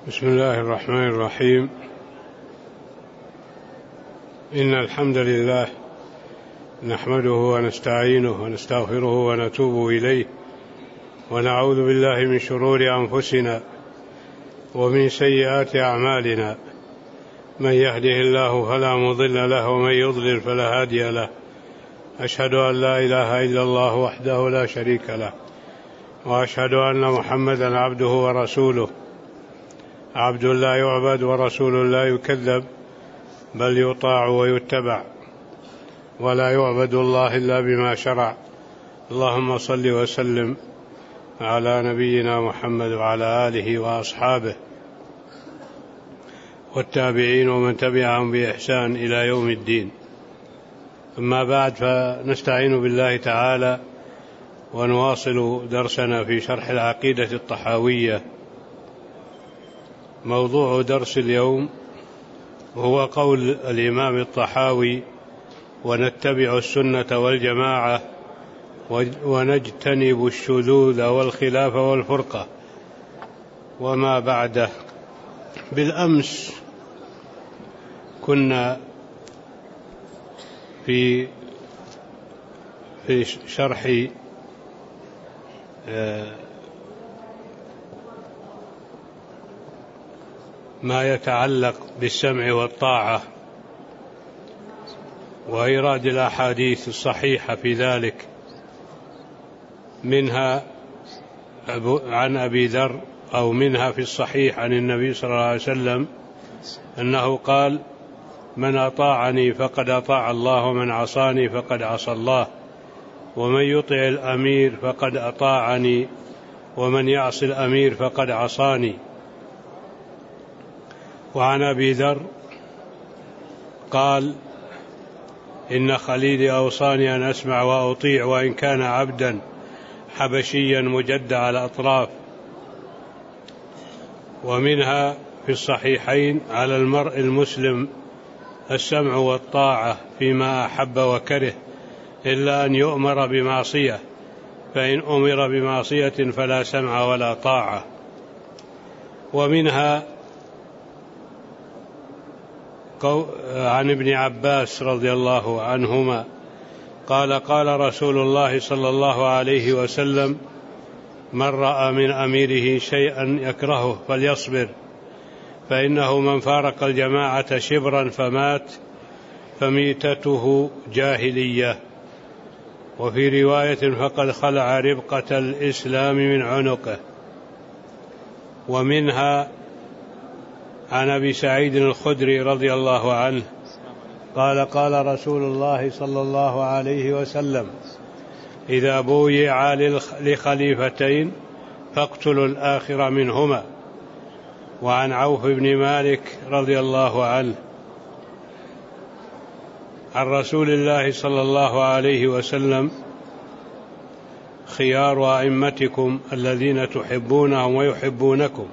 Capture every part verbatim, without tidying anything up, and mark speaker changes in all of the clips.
Speaker 1: بسم الله الرحمن الرحيم. إن الحمد لله نحمده ونستعينه ونستغفره ونتوب إليه، ونعوذ بالله من شرور أنفسنا ومن سيئات أعمالنا، من يهده الله فلا مضل له ومن يضلل فلا هادي له. أشهد أن لا إله إلا الله وحده لا شريك له، وأشهد أن محمدا عبده ورسوله، عبد لا يعبد ورسول لا يكذب، بل يطاع ويتبع، ولا يعبد الله إلا بما شرع. اللهم صل وسلم على نبينا محمد وعلى آله وأصحابه والتابعين ومن تبعهم بإحسان إلى يوم الدين. أما بعد، فنستعين بالله تعالى ونواصل درسنا في شرح العقيدة الطحاوية. موضوع درس اليوم هو قول الإمام الطحاوي: ونتبع السنة والجماعة ونجتنب الشذوذ والخلاف والفرقة وما بعده. بالأمس كنا في في شرح ما يتعلق بالسمع والطاعة وإيراد الأحاديث الصحيحة في ذلك، منها عن أبي ذر أو منها في الصحيح عن النبي صلى الله عليه وسلم أنه قال: من أطاعني فقد أطاع الله، ومن عصاني فقد عصى الله، ومن يطع الأمير فقد أطاعني، ومن يعص الأمير فقد عصاني. وعن أبي ذر قال: إن خليلي أوصاني أن أسمع وأطيع وإن كان عبدا حبشيا مجدع الأطراف. ومنها في الصحيحين: على المرء المسلم السمع والطاعة فيما أحب وكره، إلا أن يؤمر بمعصية، فإن أمر بمعصية فلا سمع ولا طاعة. ومنها عن ابن عباس رضي الله عنهما قال: قال رسول الله صلى الله عليه وسلم: من رأى من أميره شيئا يكرهه فليصبر، فإنه من فارق الجماعة شبرا فمات فميتته جاهلية. وفي رواية: فقد خلع ربقة الإسلام من عنقه. ومنها عن أبي سعيد الخدري رضي الله عنه قال: قال رسول الله صلى الله عليه وسلم: إذا بويع لخليفتين فاقتلوا الآخر منهما. وعن عوف بن مالك رضي الله عنه عن رسول الله صلى الله عليه وسلم: خيار أئمتكم الذين تحبونهم ويحبونكم،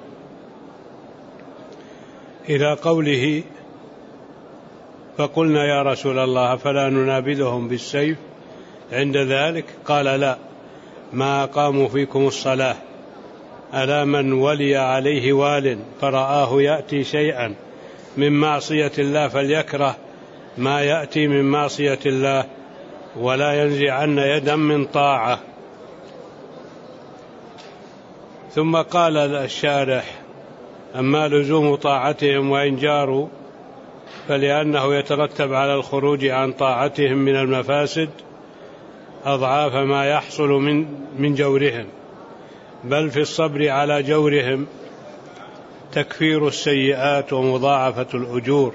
Speaker 1: إلى قوله: فقلنا يا رسول الله فلا ننابذهم بالسيف عند ذلك؟ قال: لا، ما أقاموا فيكم الصلاة. ألا من ولي عليه وال فرآه يأتي شيئا من معصية الله فليكره ما يأتي من معصية الله، ولا ينزعن يدا من طاعة. ثم قال الشارح: أما لزوم طاعتهم وإن جاروا فلأنه يترتب على الخروج عن طاعتهم من المفاسد أضعاف ما يحصل من من جورهم، بل في الصبر على جورهم تكفير السيئات ومضاعفة الأجور.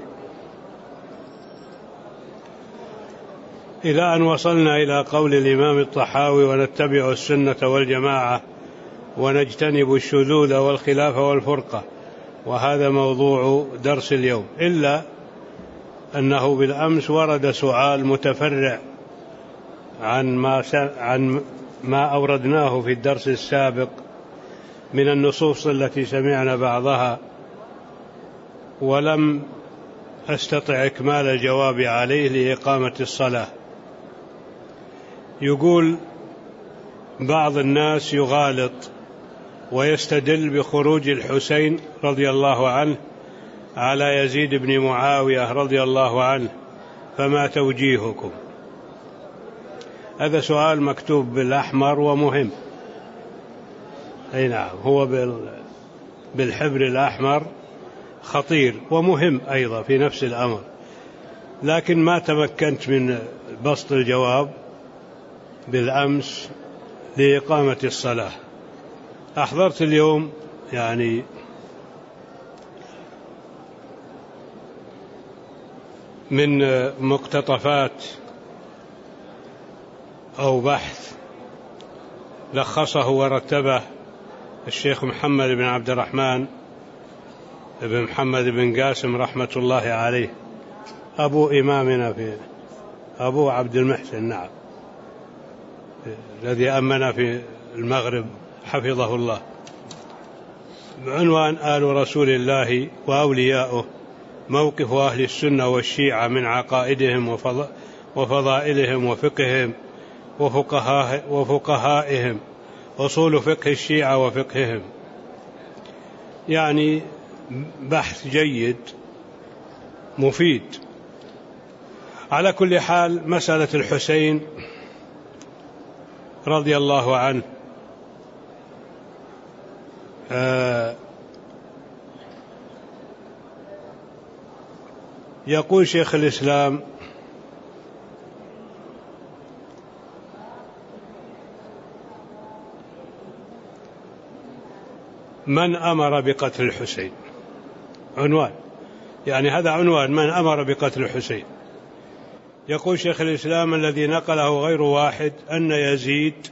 Speaker 1: إلى أن وصلنا إلى قول الإمام الطحاوي: ونتبع السنة والجماعة ونجتنب الشذوذ والخلاف والفرقة. وهذا موضوع درس اليوم، إلا أنه بالأمس ورد سؤال متفرع عن ما عن ما أوردناه في الدرس السابق من النصوص التي سمعنا بعضها، ولم أستطع إكمال الجواب عليه لإقامة الصلاة. يقول بعض الناس يغالط ويستدل بخروج الحسين رضي الله عنه على يزيد بن معاوية رضي الله عنه، فما توجيهكم؟ هذا سؤال مكتوب بالأحمر ومهم. أي نعم، هو بالحبر الأحمر خطير ومهم أيضا في نفس الأمر، لكن ما تمكنت من بسط الجواب بالأمس لإقامة الصلاة. أحضرت اليوم يعني من مقتطفات أو بحث لخصه ورتبه الشيخ محمد بن عبد الرحمن بن محمد بن قاسم رحمة الله عليه، أبو إمامنا في أبو عبد المحسن، نعم، الذي أمنا في المغرب حفظه الله، بعنوان آل رسول الله وأولياؤه، موقف أهل السنة والشيعة من عقائدهم وفضائلهم وفقههم وفقهائهم، أصول فقه الشيعة وفقههم. يعني بحث جيد مفيد. على كل حال، مسألة الحسين رضي الله عنه آه يقول شيخ الإسلام: من أمر بقتل الحسين؟ عنوان، يعني هذا عنوان، من أمر بقتل الحسين. يقول شيخ الإسلام: الذي نقله غير واحد أن يزيد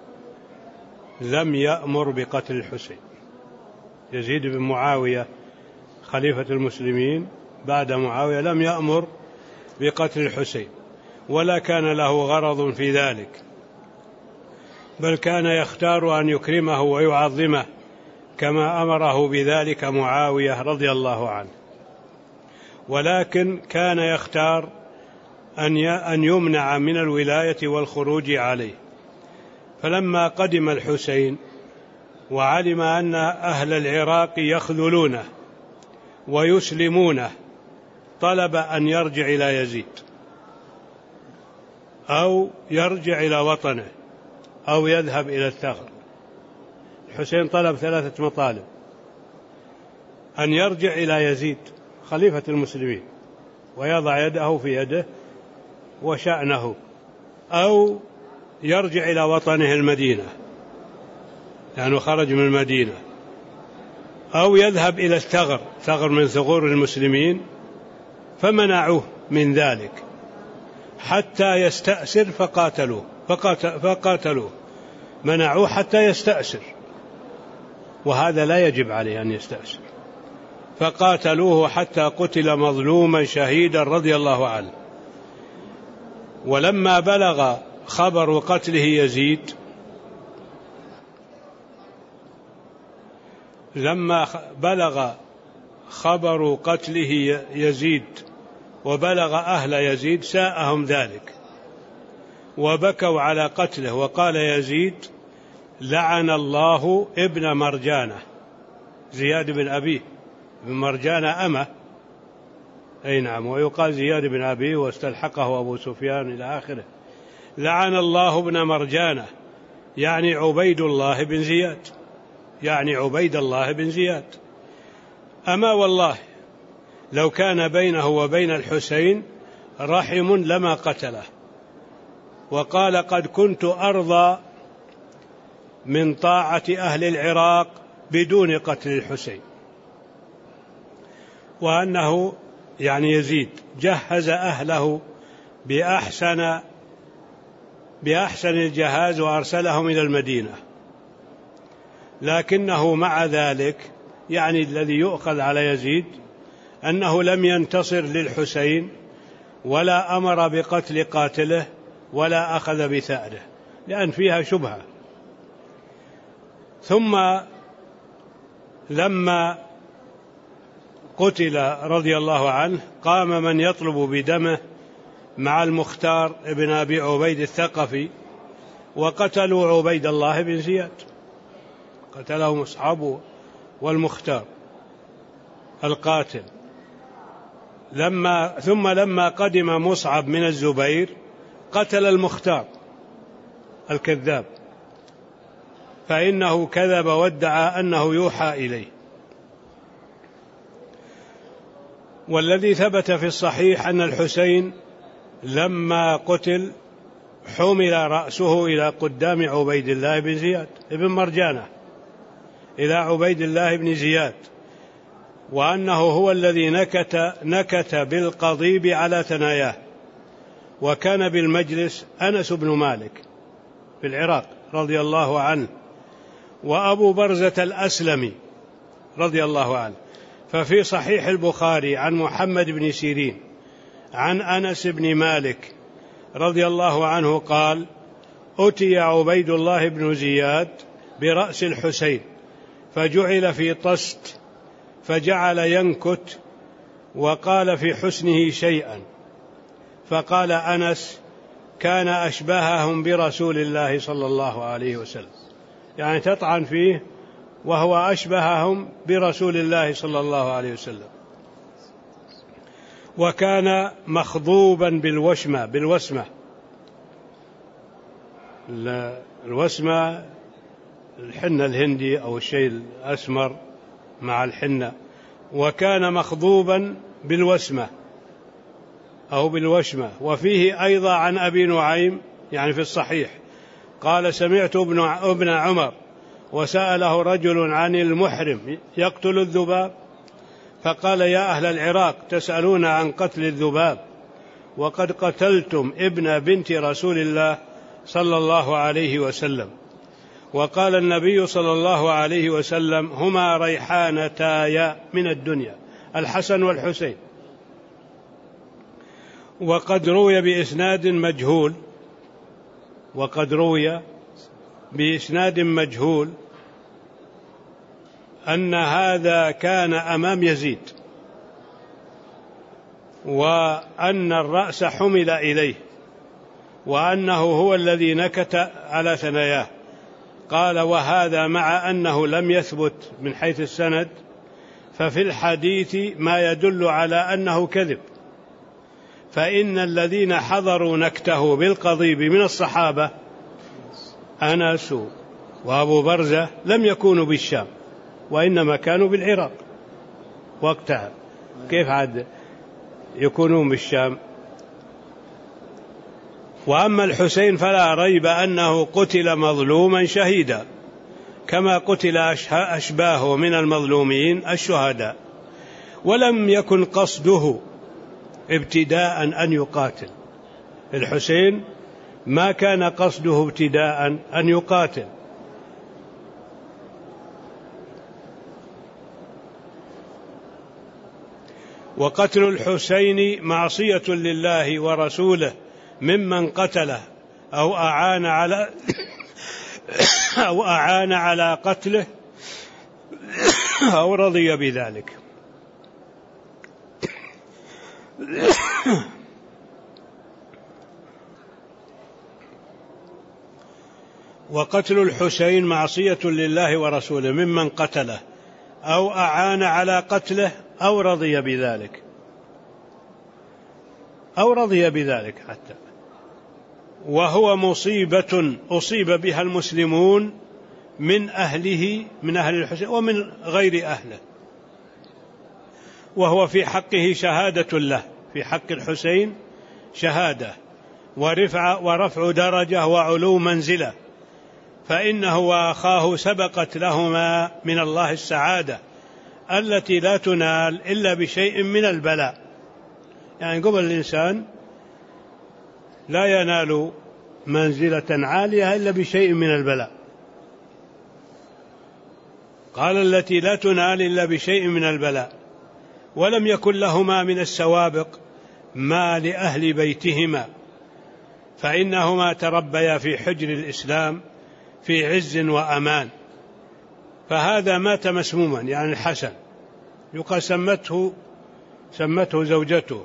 Speaker 1: لم يأمر بقتل الحسين. يزيد بن معاوية خليفة المسلمين بعد معاوية لم يأمر بقتل الحسين، ولا كان له غرض في ذلك، بل كان يختار أن يكرمه ويعظمه كما أمره بذلك معاوية رضي الله عنه، ولكن كان يختار أن يمنع من الولاية والخروج عليه. فلما قدم الحسين وعلم أن أهل العراق يخذلونه ويسلمونه، طلب أن يرجع إلى يزيد أو يرجع إلى وطنه أو يذهب إلى الثغر. الحسين طلب ثلاثة مطالب: أن يرجع إلى يزيد خليفة المسلمين ويضع يده في يده وشأنه، أو يرجع إلى وطنه المدينة لأنه خرج من المدينة، أو يذهب إلى الثغر، ثغر من ثغور المسلمين، فمنعوه من ذلك حتى يستأسر فقاتلوه فقاتلوه منعوه حتى يستأسر، وهذا لا يجب عليه أن يستأسر، فقاتلوه حتى قتل مظلوما شهيدا رضي الله عنه. ولما بلغ خبر قتله يزيد لما بلغ خبر قتله يزيد وبلغ أهل يزيد ساءهم ذلك وبكوا على قتله، وقال يزيد: لعن الله ابن مرجانة، زياد بن أبيه، بن مرجانة أمه، أي نعم، ويقال زياد بن أبيه واستلحقه أبو سفيان إلى آخره. لعن الله ابن مرجانة يعني عبيد الله بن زياد، يعني عبيد الله بن زياد. أما والله لو كان بينه وبين الحسين رحم لما قتله. وقال: قد كنت أرضى من طاعة أهل العراق بدون قتل الحسين. وأنه يعني يزيد جهز أهله بأحسن بأحسن الجهاز وأرسلهم إلى المدينة، لكنه مع ذلك يعني الذي يؤخذ على يزيد أنه لم ينتصر للحسين ولا أمر بقتل قاتله ولا أخذ بثأره، لأن فيها شبهة. ثم لما قتل رضي الله عنه قام من يطلب بدمه مع المختار ابن أبي عبيد الثقفي، وقتلوا عبيد الله بن زياد قتله مصعب والمختار القاتل. لما ثم لما قدم مصعب من الزبير قتل المختار الكذاب، فإنه كذب وادعى أنه يوحى إليه. والذي ثبت في الصحيح أن الحسين لما قتل حمل رأسه إلى قدام عبيد الله بن زياد ابن مرجانة، إلى عبيد الله بن زياد، وأنه هو الذي نكت, نكت بالقضيب على ثناياه. وكان بالمجلس أنس بن مالك في العراق رضي الله عنه، وأبو برزة الأسلمي رضي الله عنه. ففي صحيح البخاري عن محمد بن سيرين عن أنس بن مالك رضي الله عنه قال: أتي عبيد الله بن زياد برأس الحسين فجعل في طست فجعل ينكت وقال في حسنه شيئا، فقال أنس: كان أشبههم برسول الله صلى الله عليه وسلم، يعني تطعن فيه وهو أشبههم برسول الله صلى الله عليه وسلم. وكان مخضوبا بالوشمة بالوسمة الوسمة الحنة الهندي أو الشيء الأسمر مع الحنة، وكان مخضوبا بالوسمة أو بالوشمة. وفيه أيضا عن أبي نعيم يعني في الصحيح قال: سمعت ابن عمر وسأله رجل عن المحرم يقتل الذباب، فقال: يا أهل العراق تسألون عن قتل الذباب وقد قتلتم ابن بنت رسول الله صلى الله عليه وسلم. وقال النبي صلى الله عليه وسلم: هما ريحانتايا من الدنيا، الحسن والحسين. وقد روي بإسناد مجهول وقد روي بإسناد مجهول أن هذا كان أمام يزيد، وأن الرأس حمل إليه، وأنه هو الذي نكت على ثناياه. قال: وهذا مع أنه لم يثبت من حيث السند، ففي الحديث ما يدل على أنه كذب، فإن الذين حضروا نكته بالقضيب من الصحابة أنس وأبو برزة لم يكونوا بالشام، وإنما كانوا بالعراق وقتها، كيف عاد يكونون بالشام؟ وأما الحسين فلا ريب أنه قتل مظلوما شهيدا، كما قتل أشباهه من المظلومين الشهداء، ولم يكن قصده ابتداء أن يقاتل. الحسين ما كان قصده ابتداء أن يقاتل. وقتل الحسين معصية لله ورسوله ممن قتله أو أعان على أو أعان على قتله أو رضي بذلك. وقتل الحسين معصية لله ورسوله ممن قتله أو أعان على قتله أو رضي بذلك أو رضي بذلك حتى، وهو مصيبة أصيب بها المسلمون من أهله من أهل الحسين ومن غير أهله، وهو في حقه شهادة له، في حق الحسين شهادة ورفع, ورفع درجة وعلو منزلة، فإنه وأخاه سبقت لهما من الله السعادة التي لا تنال إلا بشيء من البلاء. يعني قبل الإنسان لا ينال منزلة عالية إلا بشيء من البلاء. قال: التي لا تنال إلا بشيء من البلاء. ولم يكن لهما من السوابق ما لأهل بيتهما، فإنهما تربيا في حجر الإسلام في عز وأمان. فهذا مات مسموما، يعني الحسن يقال سمته سمته زوجته،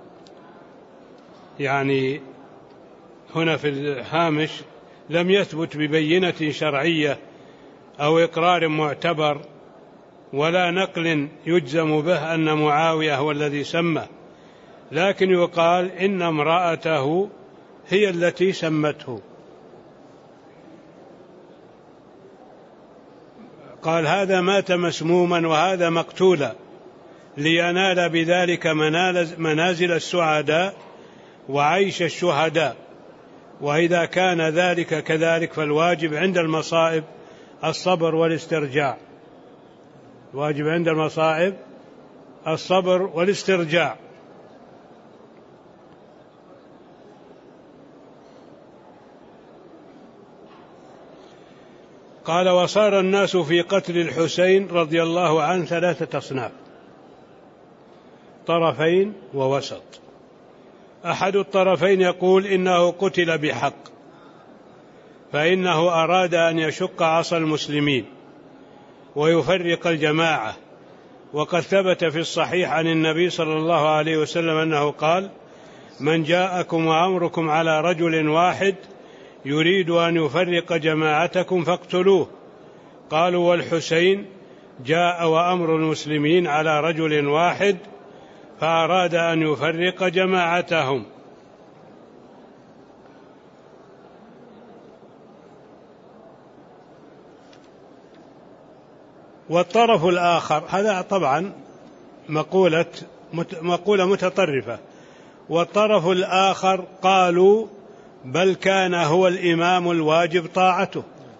Speaker 1: يعني هنا في الهامش لم يثبت ببينة شرعية أو إقرار معتبر ولا نقل يجزم به أن معاوية هو الذي سمى، لكن يقال إن امرأته هي التي سمته. قال هذا مات مسموما وهذا مقتولا لينال بذلك منازل السعداء وعيش الشهداء، وإذا كان ذلك كذلك فالواجب عند المصائب الصبر والاسترجاع، الواجب عند المصائب الصبر والاسترجاع. قال وصار الناس في قتل الحسين رضي الله عنه ثلاثة أصناف، طرفين ووسط. أحد الطرفين يقول إنه قتل بحق، فإنه أراد أن يشق عصا المسلمين ويفرق الجماعة، وقد ثبت في الصحيح عن النبي صلى الله عليه وسلم أنه قال من جاءكم وأمركم على رجل واحد يريد أن يفرق جماعتكم فاقتلوه. قالوا والحسين جاء وأمر المسلمين على رجل واحد فأراد أن يفرق جماعتهم. والطرف الآخر، هذا طبعا مقولة مقولة متطرفة، والطرف الآخر قالوا بل كان هو الإمام الواجب طاعته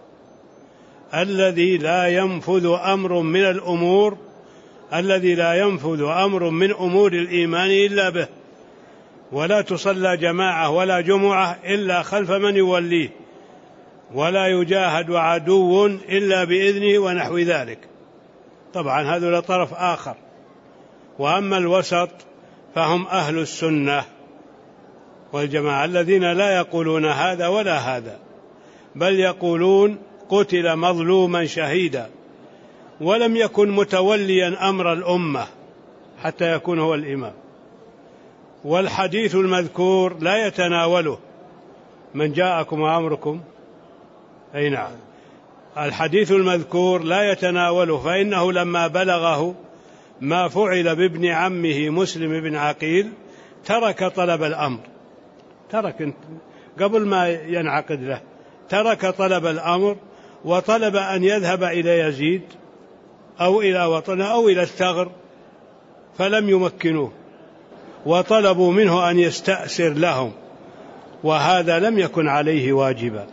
Speaker 1: الذي لا ينفذ أمر من الأمور الذي لا ينفذ أمر من أمور الإيمان إلا به، ولا تصلى جماعة ولا جمعة إلا خلف من يوليه، ولا يجاهد عدو إلا بإذنه ونحو ذلك. طبعا هذا طرف آخر. وأما الوسط فهم أهل السنة والجماعة الذين لا يقولون هذا ولا هذا، بل يقولون قتل مظلوما شهيدا ولم يكن متوليا أمر الأمة حتى يكون هو الإمام. والحديث المذكور لا يتناوله من جاءكم وأمركم، أي نعم، الحديث المذكور لا يتناوله، فإنه لما بلغه ما فعل بابن عمه مسلم بن عقيل ترك طلب الأمر، ترك قبل ما ينعقد له، ترك طلب الأمر وطلب أن يذهب إلى يزيد أو إلى وطنه أو إلى الثغر فلم يمكنوه، وطلبوا منه أن يستأسر لهم، وهذا لم يكن عليه واجبا.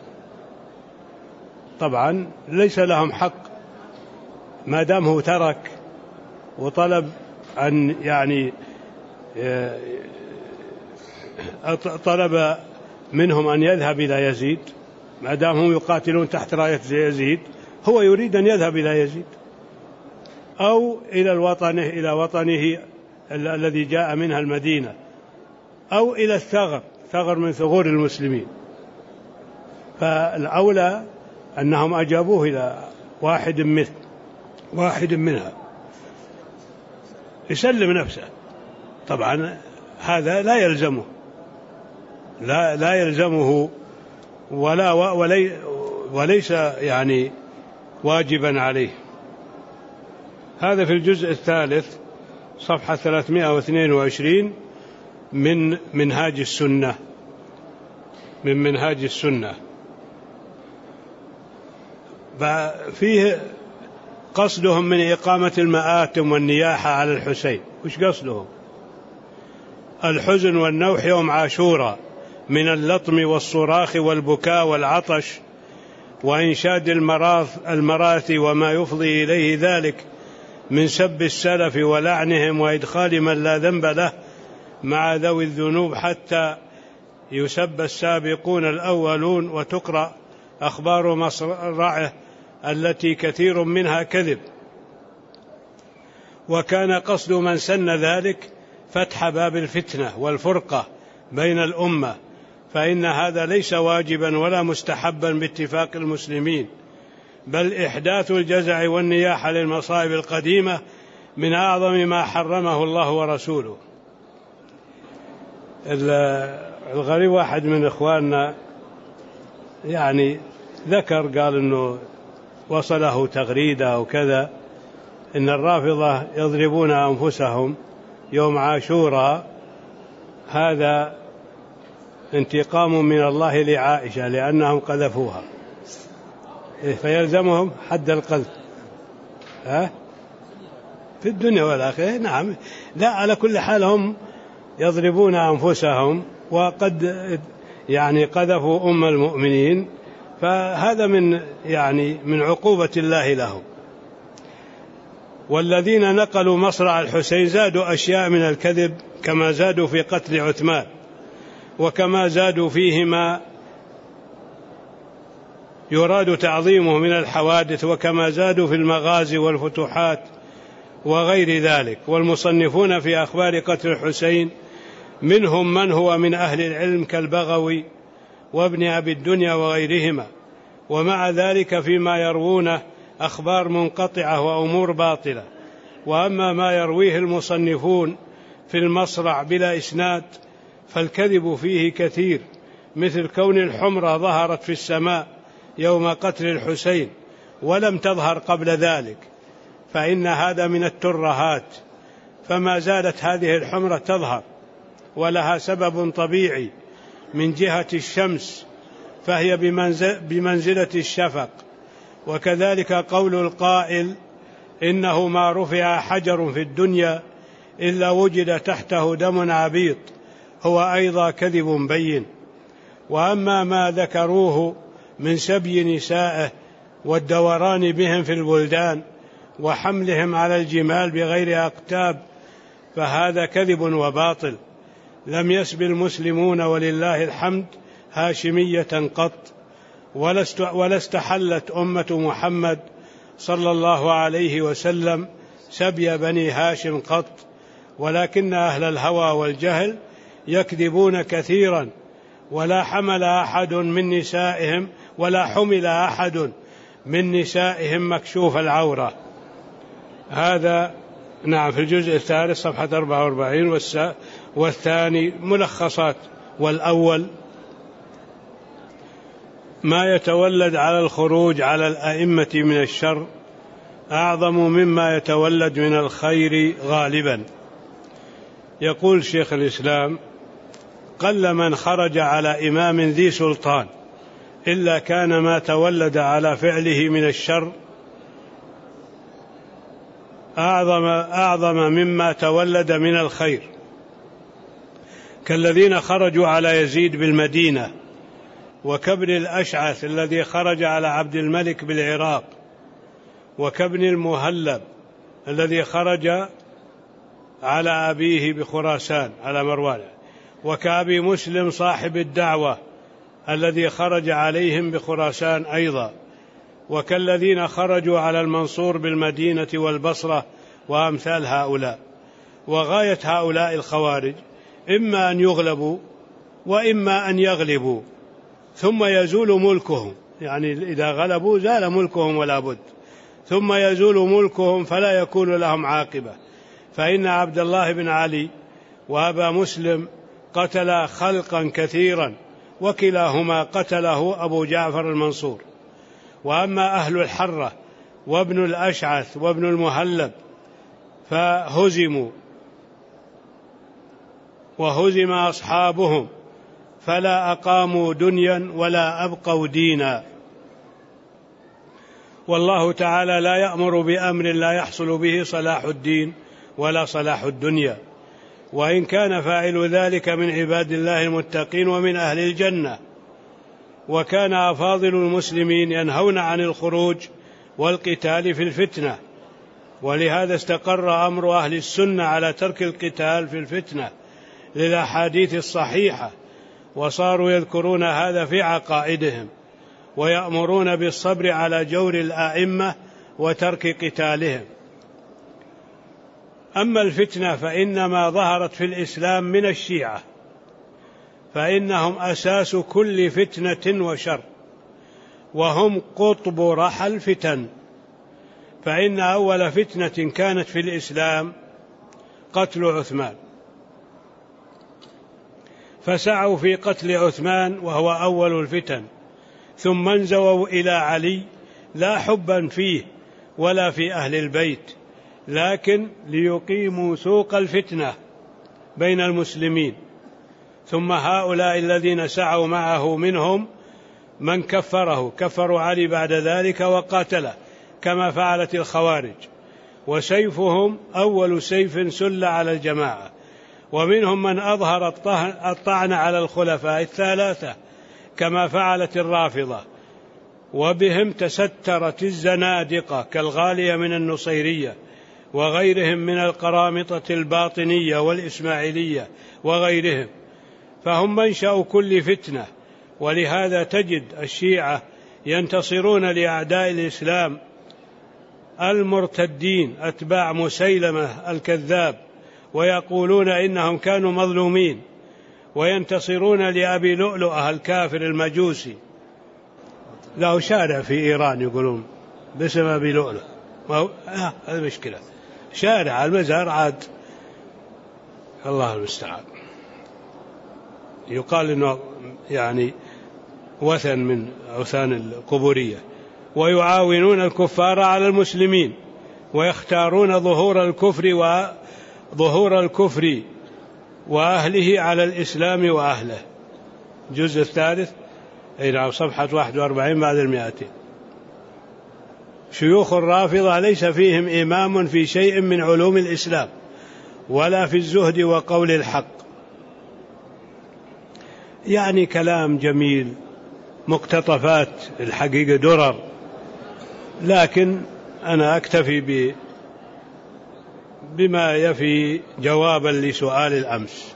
Speaker 1: طبعا ليس لهم حق ما دامه ترك وطلب أن يعني طلب منهم أن يذهب إلى يزيد، ما دام هم يقاتلون تحت راية يزيد هو يريد أن يذهب إلى يزيد أو إلى وطنه إلى وطنه الذي جاء منها المدينة أو إلى الثغر، ثغر من ثغور المسلمين. فالأولى أنهم أجابوه إلى واحد مثل واحد منها يسلم نفسه. طبعا هذا لا يلزمه لا لا يلزمه ولا ولي وليس يعني واجبا عليه. هذا في الجزء الثالث صفحة ثلاثمائة واثنين وعشرين من منهاج السنة من منهاج السنة. فيه قصدهم من إقامة المآتم والنياحة على الحسين. وش قصدهم؟ الحزن والنوح يوم عاشوراء من اللطم والصراخ والبكاء والعطش وإنشاد المراثي وما يفضي إليه ذلك من سب السلف ولعنهم وإدخال من لا ذنب له مع ذوي الذنوب حتى يسب السابقون الأولون وتقرأ أخبار مصرعه التي كثير منها كذب. وكان قصد من سن ذلك فتح باب الفتنة والفرقة بين الأمة، فإن هذا ليس واجبا ولا مستحبا باتفاق المسلمين، بل إحداث الجزع والنياحة للمصائب القديمة من أعظم ما حرمه الله ورسوله. الغريب واحد من إخواننا يعني ذكر قال إنه وصله تغريدة أو كذا إن الرافضة يضربون أنفسهم يوم عاشوراء، هذا انتقام من الله لعائشة لأنهم قذفوها فيلزمهم حد القذف ها في الدنيا والآخرة. نعم، لا على كل حال هم يضربون أنفسهم وقد يعني قذفوا أم المؤمنين، فهذا من يعني من عقوبة الله لهم. والذين نقلوا مصرع الحسين زادوا أشياء من الكذب كما زادوا في قتل عثمان، وكما زادوا فيهما يراد تعظيمه من الحوادث، وكما زادوا في المغازي والفتوحات وغير ذلك. والمصنفون في أخبار قتل الحسين منهم من هو من أهل العلم كالبغوي وابن أبي الدنيا وغيرهما، ومع ذلك فيما يروونه أخبار منقطعة وأمور باطلة. وأما ما يرويه المصنفون في المصرع بلا إسناد فالكذب فيه كثير، مثل كون الحمرة ظهرت في السماء يوم قتل الحسين ولم تظهر قبل ذلك، فإن هذا من الترهات، فما زالت هذه الحمرة تظهر ولها سبب طبيعي من جهة الشمس، فهي بمنزلة الشفق. وكذلك قول القائل إنه ما رفع حجر في الدنيا إلا وجد تحته دم عبيط، هو أيضا كذب بين. وأما ما ذكروه من سبي نسائه والدوران بهم في البلدان وحملهم على الجمال بغير أقتاب فهذا كذب وباطل. لم يسب المسلمون ولله الحمد هاشمية قط، ولا استحلت أمة محمد صلى الله عليه وسلم سبي بني هاشم قط، ولكن أهل الهوى والجهل يكذبون كثيرا. ولا حمل أحد من نسائهم ولا حمل أحد من نسائهم مكشوف العورة. هذا نعم في الجزء الثالث صفحة أربعة وأربعين. والثاني ملخصات. والأول ما يتولد على الخروج على الأئمة من الشر أعظم مما يتولد من الخير غالبا. يقول شيخ الإسلام: قل من خرج على إمام ذي سلطان إلا كان ما تولد على فعله من الشر أعظم, أعظم مما تولد من الخير، كالذين خرجوا على يزيد بالمدينة، وكابن الأشعث الذي خرج على عبد الملك بالعراق، وكابن المهلب الذي خرج على أبيه بخراسان على مروان، وكأبي مسلم صاحب الدعوة الذي خرج عليهم بخراسان أيضا، وكالذين خرجوا على المنصور بالمدينة والبصرة وأمثال هؤلاء. وغاية هؤلاء الخوارج إما أن يغلبوا وإما أن يغلبوا ثم يزول ملكهم، يعني إذا غلبوا زال ملكهم ولا بد، ثم يزول ملكهم فلا يكون لهم عاقبة. فإن عبد الله بن علي وأبا مسلم قتل خلقا كثيرا، وكلاهما قتله أبو جعفر المنصور. وأما أهل الحرة وابن الأشعث وابن المهلب فهزموا وهزم أصحابهم فلا أقاموا دنيا ولا أبقوا دينا. والله تعالى لا يأمر بأمر لا يحصل به صلاح الدين ولا صلاح الدنيا، وإن كان فاعل ذلك من عباد الله المتقين ومن أهل الجنة. وكان أفاضل المسلمين ينهون عن الخروج والقتال في الفتنة، ولهذا استقر أمر أهل السنة على ترك القتال في الفتنة للأحاديث الصحيحة، وصاروا يذكرون هذا في عقائدهم، ويأمرون بالصبر على جور الأئمة وترك قتالهم. أما الفتنة فإنما ظهرت في الإسلام من الشيعة، فإنهم أساس كل فتنة وشر، وهم قطب رحى الفتن. فإن أول فتنة كانت في الإسلام قتل عثمان، فسعوا في قتل عثمان وهو أول الفتن، ثم انزووا إلى علي لا حبا فيه ولا في أهل البيت، لكن ليقيموا سوق الفتنة بين المسلمين. ثم هؤلاء الذين سعوا معه منهم من كفره، كفروا علي بعد ذلك وقاتله كما فعلت الخوارج، وسيفهم أول سيف سل على الجماعة. ومنهم من أظهر الطعن على الخلفاء الثلاثة كما فعلت الرافضة، وبهم تسترت الزنادقة كالغالية من النصيرية وغيرهم من القرامطة الباطنية والإسماعيلية وغيرهم، فهم منشأ كل فتنة. ولهذا تجد الشيعة ينتصرون لأعداء الإسلام المرتدين أتباع مسيلمة الكذاب، ويقولون إنهم كانوا مظلومين، وينتصرون لأبي لؤلؤة الكافر المجوسي، له شارع في إيران يقولون باسم أبي لؤلؤ، هذا آه مشكلة، شارع المزار عاد الله المستعان، يقال إنه يعني وثن من أوثان القبورية. ويعاونون الكفار على المسلمين، ويختارون ظهور الكفر وظهور الكفر وأهله على الإسلام وأهله. الجزء الثالث إلى صفحة واحد وأربعين بعد المئتين. شيوخ الرافضة ليس فيهم إمام في شيء من علوم الإسلام ولا في الزهد وقول الحق، يعني كلام جميل، مقتطفات الحقيقة درر، لكن أنا أكتفي ب بما يفي جوابا لسؤال الأمس.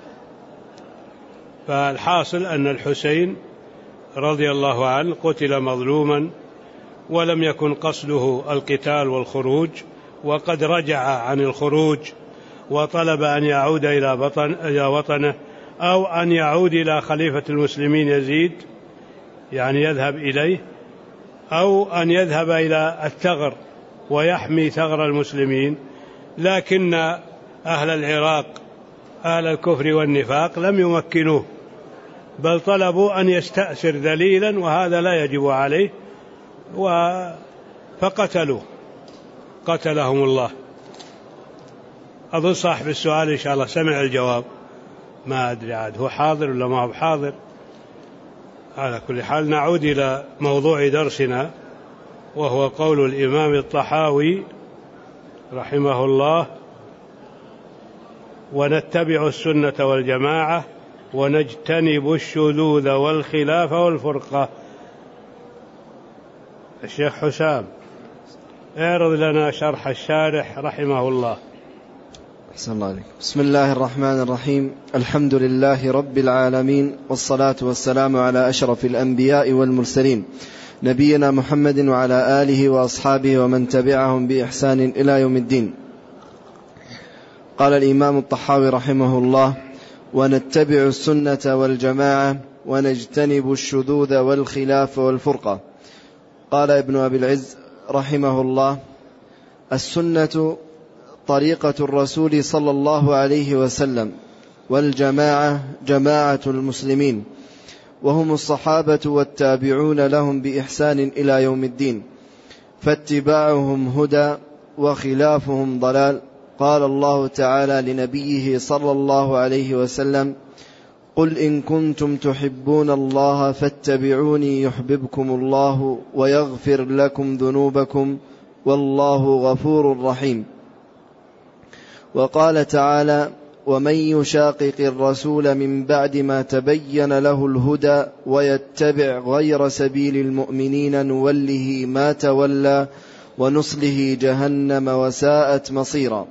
Speaker 1: فالحاصل أن الحسين رضي الله عنه قتل مظلوما، ولم يكن قصده القتال والخروج، وقد رجع عن الخروج وطلب أن يعود إلى بطن إلى وطنه، أو أن يعود إلى خليفة المسلمين يزيد، يعني يذهب إليه، أو أن يذهب إلى الثغر ويحمي ثغر المسلمين. لكن أهل العراق أهل الكفر والنفاق لم يمكنوه، بل طلبوا أن يستأسر ذليلا، وهذا لا يجب عليه، فقتلوه قتلهم الله. أظن صاحب السؤال إن شاء الله سمع الجواب، ما أدري عاد هو حاضر ولا ما هو حاضر. على كل حال نعود إلى موضوع درسنا، وهو قول الإمام الطحاوي رحمه الله: ونتبع السنة والجماعة ونجتنب الشذوذ والخلاف والفرقة. الشيخ حسام اعرض لنا شرح الشارح رحمه الله.
Speaker 2: أحسن الله عليك. بسم الله الرحمن الرحيم. الحمد لله رب العالمين، والصلاة والسلام على أشرف الأنبياء والمرسلين، نبينا محمد وعلى آله وأصحابه ومن تبعهم بإحسان إلى يوم الدين. قال الإمام الطحاوي رحمه الله: ونتبع السنة والجماعة ونجتنب الشذوذ والخلاف والفرقة. قال ابن أبي العز رحمه الله: السنة طريقة الرسول صلى الله عليه وسلم، والجماعة جماعة المسلمين، وهم الصحابة والتابعون لهم بإحسان إلى يوم الدين، فاتباعهم هدى وخلافهم ضلال. قال الله تعالى لنبيه صلى الله عليه وسلم: قل إن كنتم تحبون الله فاتبعوني يحببكم الله ويغفر لكم ذنوبكم والله غفور رحيم. وقال تعالى: ومن يشاقق الرسول من بعد ما تبين له الهدى ويتبع غير سبيل المؤمنين نوله ما تولى ونصله جهنم وساءت مصيرا.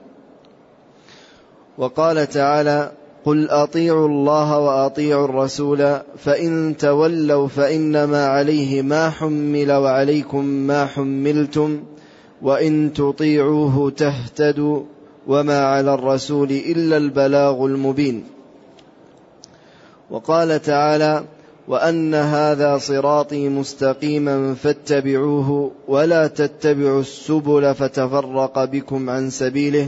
Speaker 2: وقال تعالى: قل أطيعوا الله وأطيعوا الرسول فإن تولوا فإنما عليه ما حمل وعليكم ما حملتم وإن تطيعوه تهتدوا وما على الرسول إلا البلاغ المبين. وقال تعالى: وأن هذا صراطي مستقيما فاتبعوه ولا تتبعوا السبل فتفرق بكم عن سبيله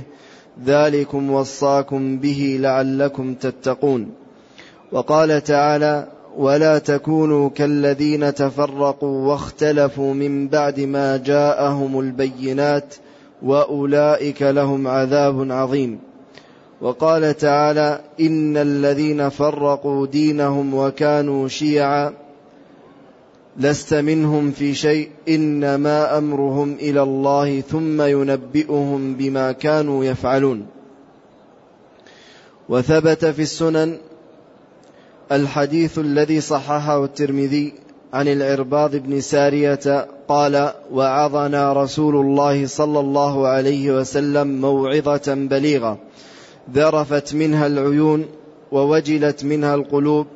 Speaker 2: ذلكم وصاكم به لعلكم تتقون. وقال تعالى: ولا تكونوا كالذين تفرقوا واختلفوا من بعد ما جاءهم البينات وأولئك لهم عذاب عظيم. وقال تعالى إن الذين فرقوا دينهم وكانوا شيعا لست منهم في شيء إنما أمرهم إلى الله ثم ينبئهم بما كانوا يفعلون. وثبت في السنن الحديث الذي صححه الترمذي عن العرباض بن سارية قال وعظنا رسول الله صلى الله عليه وسلم موعظة بليغة ذرفت منها العيون ووجلت منها القلوب،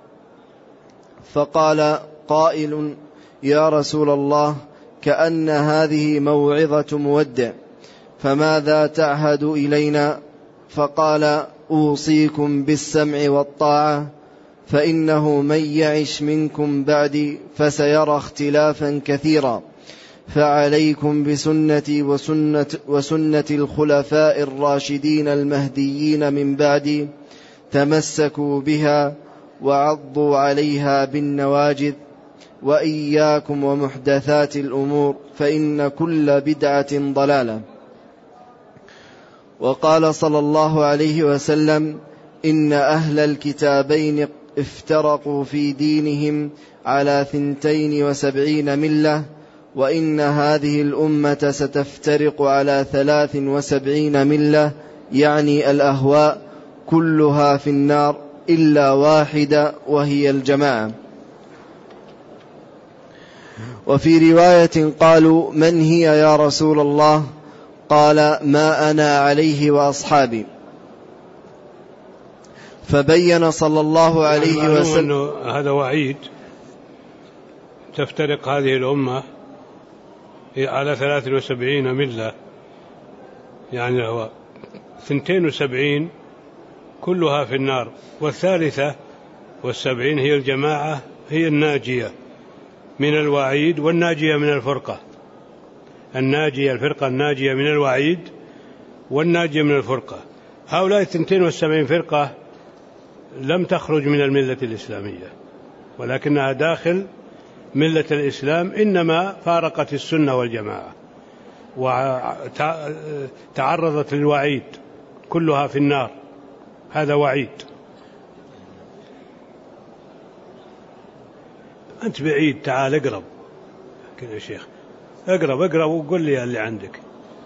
Speaker 2: فقال قائل يا رسول الله كأن هذه موعظة مودع فماذا تعهد إلينا؟ فقال أوصيكم بالسمع والطاعة فإنه من يعش منكم بعدي فسيرى اختلافا كثيرا فعليكم بسنتي وسنة, وسنة الخلفاء الراشدين المهديين من بعدي تمسكوا بها وعضوا عليها بالنواجذ وإياكم ومحدثات الأمور فإن كل بدعة ضلالة. وقال صلى الله عليه وسلم إن أهل الكتابين افترقوا في دينهم على ثنتين وسبعين ملة وإن هذه الأمة ستفترق على ثلاث وسبعين ملة يعني الأهواء كلها في النار إلا واحدة وهي الجماعة. وفي رواية قالوا من هي يا رسول الله؟ قال ما أنا عليه وأصحابي. فبين صلى الله عليه وسلم
Speaker 1: هذا وعيد تفترق هذه الأمة على ثلاث وسبعين ملة يعني هو ثنتين وسبعين كلها في النار والثالثة والسبعين هي الجماعة هي الناجية من الوعيد والناجية من الفرقة. الناجية الفرقة الناجية من الوعيد والناجية من الفرقة. هؤلاء الثنتين والسبعين فرقة لم تخرج من الملة الإسلامية ولكنها داخل ملة الإسلام إنما فارقت السنة والجماعة وتعرضت للوعيد كلها في النار. هذا وعيد. أنت بعيد تعال اقرب كذا يا شيخ اقرب اقرب وقل لي اللي عندك.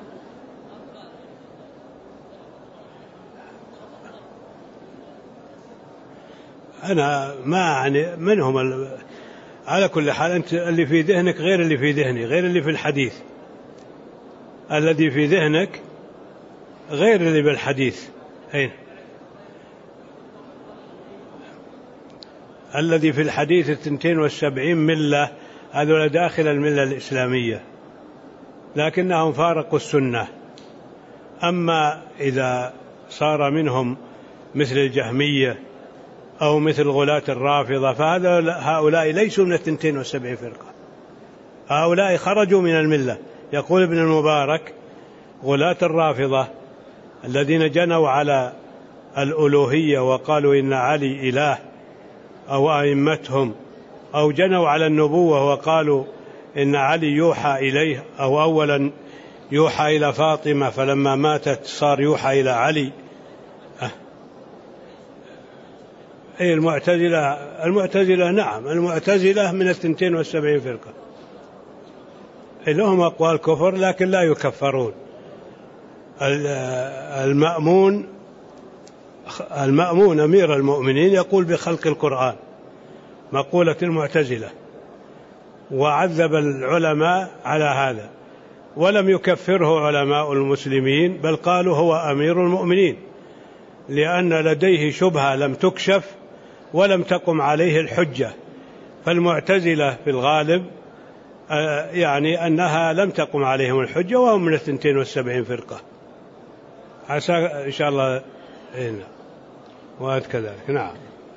Speaker 1: أنا ما يعني منهم ال... على كل حال أنت اللي في ذهنك غير اللي في ذهني غير اللي في الحديث. الذي في ذهنك غير اللي بالحديث. أين الذي في الحديث الثنتين والسبعين ملة هذول داخل الملة الإسلامية لكنهم فارقوا السنة. أما إذا صار منهم مثل الجهمية أو مثل غلاة الرافضة فهؤلاء ليسوا من الثنتين والسبعين فرقة. هؤلاء خرجوا من الملة. يقول ابن المبارك غلاة الرافضة الذين جنوا على الألوهية وقالوا إن علي إله أو أئمتهم أو جنوا على النبوة وقالوا إن علي يوحى إليه أو أولا يوحى إلى فاطمة فلما ماتت صار يوحى إلى علي. أي المعتزلة المعتزلة نعم المعتزلة من الثنتين والسبعين فرقة لهم أقوال كفر لكن لا يكفرون. المأمون المأمون أمير المؤمنين يقول بخلق القرآن مقولة المعتزلة وعذب العلماء على هذا ولم يكفره علماء المسلمين بل قالوا هو أمير المؤمنين لأن لديه شبهة لم تكشف ولم تقم عليه الحجة. فالمعتزلة في الغالب يعني أنها لم تقم عليهم الحجة وهم من الثنتين والسبعين فرقة. عسى إن شاء الله هنا وهذا كذلك. نعم.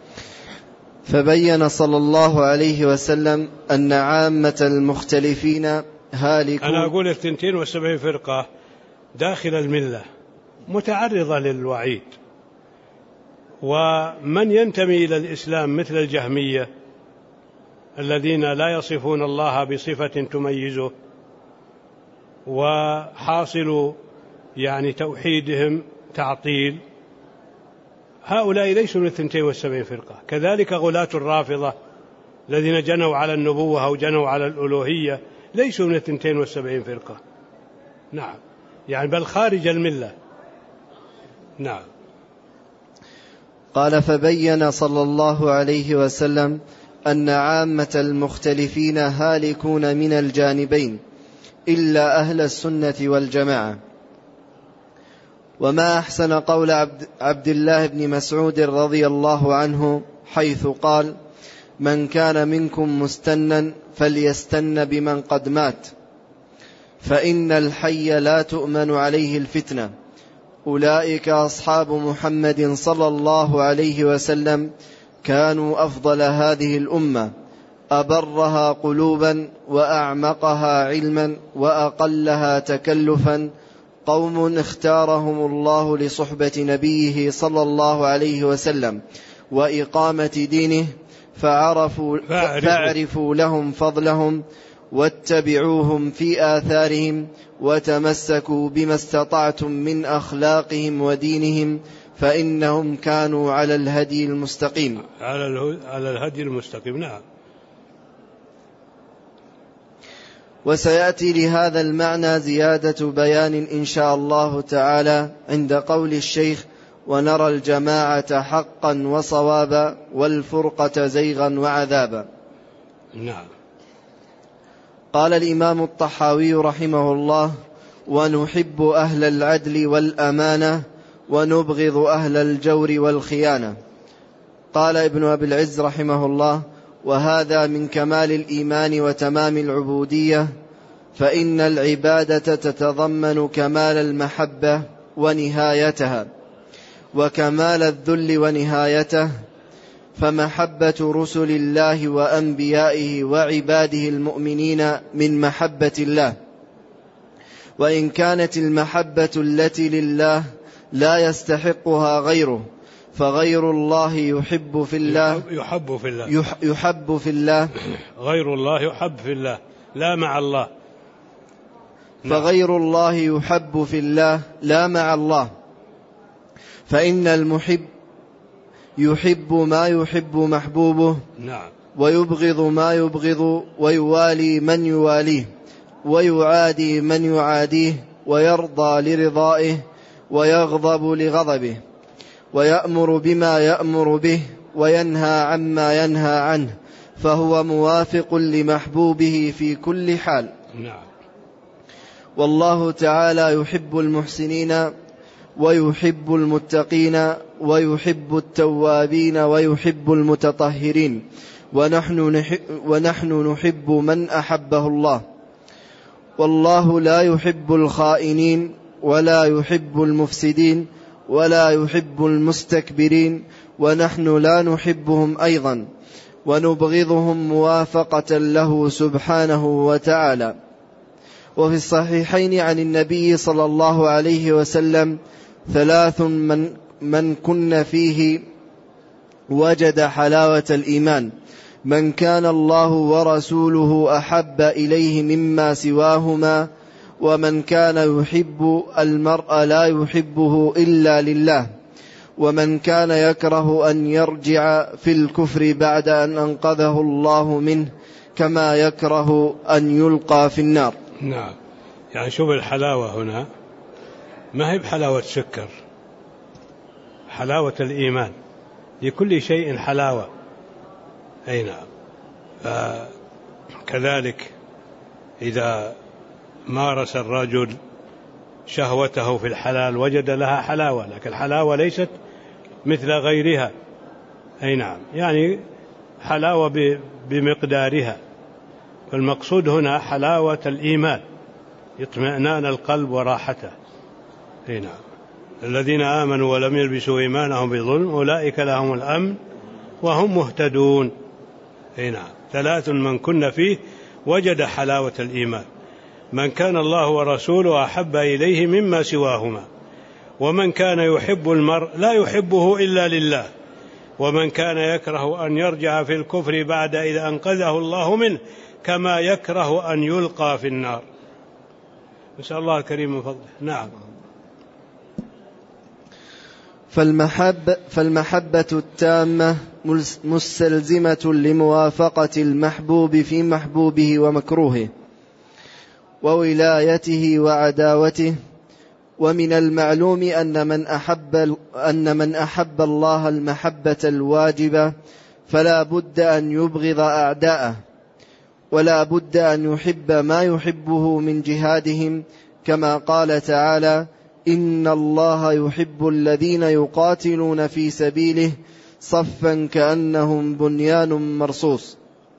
Speaker 2: فبين صلى الله عليه وسلم أن عامة المختلفين هالكون.
Speaker 1: أنا أقول الثنتين والسبعين فرقة داخل الملة متعرضة للوعيد ومن ينتمي إلى الإسلام مثل الجهمية الذين لا يصفون الله بصفة تميزه، وحاصل يعني توحيدهم تعطيل، هؤلاء ليسوا من الثنتين والسبعين فرقة. كذلك غلاة الرافضة الذين جنوا على النبوة أو جنوا على الألوهية ليسوا من الثنتين والسبعين فرقة. نعم، يعني بل خارج الملة. نعم.
Speaker 2: قال: فبين صلى الله عليه وسلم أن عامة المختلفين هالكون من الجانبين إلا أهل السنة والجماعة. وما أحسن قول عبد, عبد الله بن مسعود رضي الله عنه حيث قال: من كان منكم مستنا فليستن بمن قد مات، فإن الحي لا تؤمن عليه الفتنة. أولئك أصحاب محمد صلى الله عليه وسلم، كانوا أفضل هذه الأمة، أبرها قلوبا وأعمقها علما وأقلها تكلفا، قوم اختارهم الله لصحبة نبيه صلى الله عليه وسلم وإقامة دينه، فعرفوا, فاعرفوا لهم فضلهم واتبعوهم في آثارهم، وتمسكوا بما استطعتم من أخلاقهم ودينهم، فإنهم كانوا على الهدي المستقيم.
Speaker 1: على الهدي المستقيم. نعم.
Speaker 2: وسيأتي لهذا المعنى زيادة بيان إن شاء الله تعالى عند قول الشيخ: ونرى الجماعة حقا وصوابا والفرقة زيغا وعذابا.
Speaker 1: نعم.
Speaker 2: قال الإمام الطحاوي رحمه الله: ونحب أهل العدل والأمانة ونبغض أهل الجور والخيانة. قال ابن أبي العز رحمه الله: وهذا من كمال الإيمان وتمام العبودية، فإن العبادة تتضمن كمال المحبة ونهايتها، وكمال الذل ونهايته، فمحبة رسل الله وأنبيائه وعباده المؤمنين من محبة الله. وإن كانت المحبة التي لله لا يستحقها غيره، فغير الله يحب في الله
Speaker 1: يحب في الله
Speaker 2: يحب في الله
Speaker 1: غير الله يحب في الله لا مع الله.
Speaker 2: فغير الله يحب في الله لا مع الله، فإن المحب يحب ما يحب محبوبه،
Speaker 1: نعم،
Speaker 2: ويبغض ما يبغض، ويوالي من يواليه، ويعادي من يعاديه، ويرضى لرضائه، ويغضب لغضبه، ويأمر بما يأمر به، وينهى عما ينهى عنه، فهو موافق لمحبوبه في كل حال.
Speaker 1: نعم.
Speaker 2: والله تعالى يحب المحسنين ويحب المتقين ويحب التوابين ويحب المتطهرين، ونحن نحب, ونحن نحب من أحبه الله. والله لا يحب الخائنين ولا يحب المفسدين ولا يحب المستكبرين، ونحن لا نحبهم أيضا، ونبغضهم موافقة له سبحانه وتعالى. وفي الصحيحين عن النبي صلى الله عليه وسلم: ثلاث من, من كن فيه وجد حلاوة الإيمان: من كان الله ورسوله أحب إليه مما سواهما، ومن كان يحب المرء لا يحبه إلا لله، ومن كان يكره أن يرجع في الكفر بعد أن أنقذه الله منه، كما يكره أن يلقى في النار.
Speaker 1: نعم. يعني شوف الحلاوة هنا ما هي بحلاوة سكر، حلاوة الإيمان، لكل شيء حلاوة. أي نعم. كذلك إذا مارس الرجل شهوته في الحلال وجد لها حلاوة، لكن الحلاوة ليست مثل غيرها. أي نعم. يعني حلاوة بمقدارها. فالمقصود هنا حلاوة الإيمان، اطمئنان القلب وراحته. أي نعم. الذين آمنوا ولم يلبسوا إيمانهم بظلم أولئك لهم الأمن وهم مهتدون. أي نعم. ثلاث من كن فيه وجد حلاوة الإيمان: من كان الله ورسوله أحب إليه مما سواهما، ومن كان يحب المرء لا يحبه إلا لله، ومن كان يكره أن يرجع في الكفر بعد إذا أنقذه الله منه كما يكره أن يلقى في النار. نسأل الله الكريم من فضله. نعم.
Speaker 2: فالمحب فالمحبة التامة مستلزمة لموافقة المحبوب في محبوبه ومكروهه وولايته وعداوته. ومن المعلوم أن من أحب أن من أحب الله المحبة الواجبة فلا بد أن يبغض أعداءه، ولا بد أن يحب ما يحبه من جهادهم، كما قال تعالى: إن الله يحب الذين يقاتلون في سبيله صفا كأنهم بنيان مرصوص.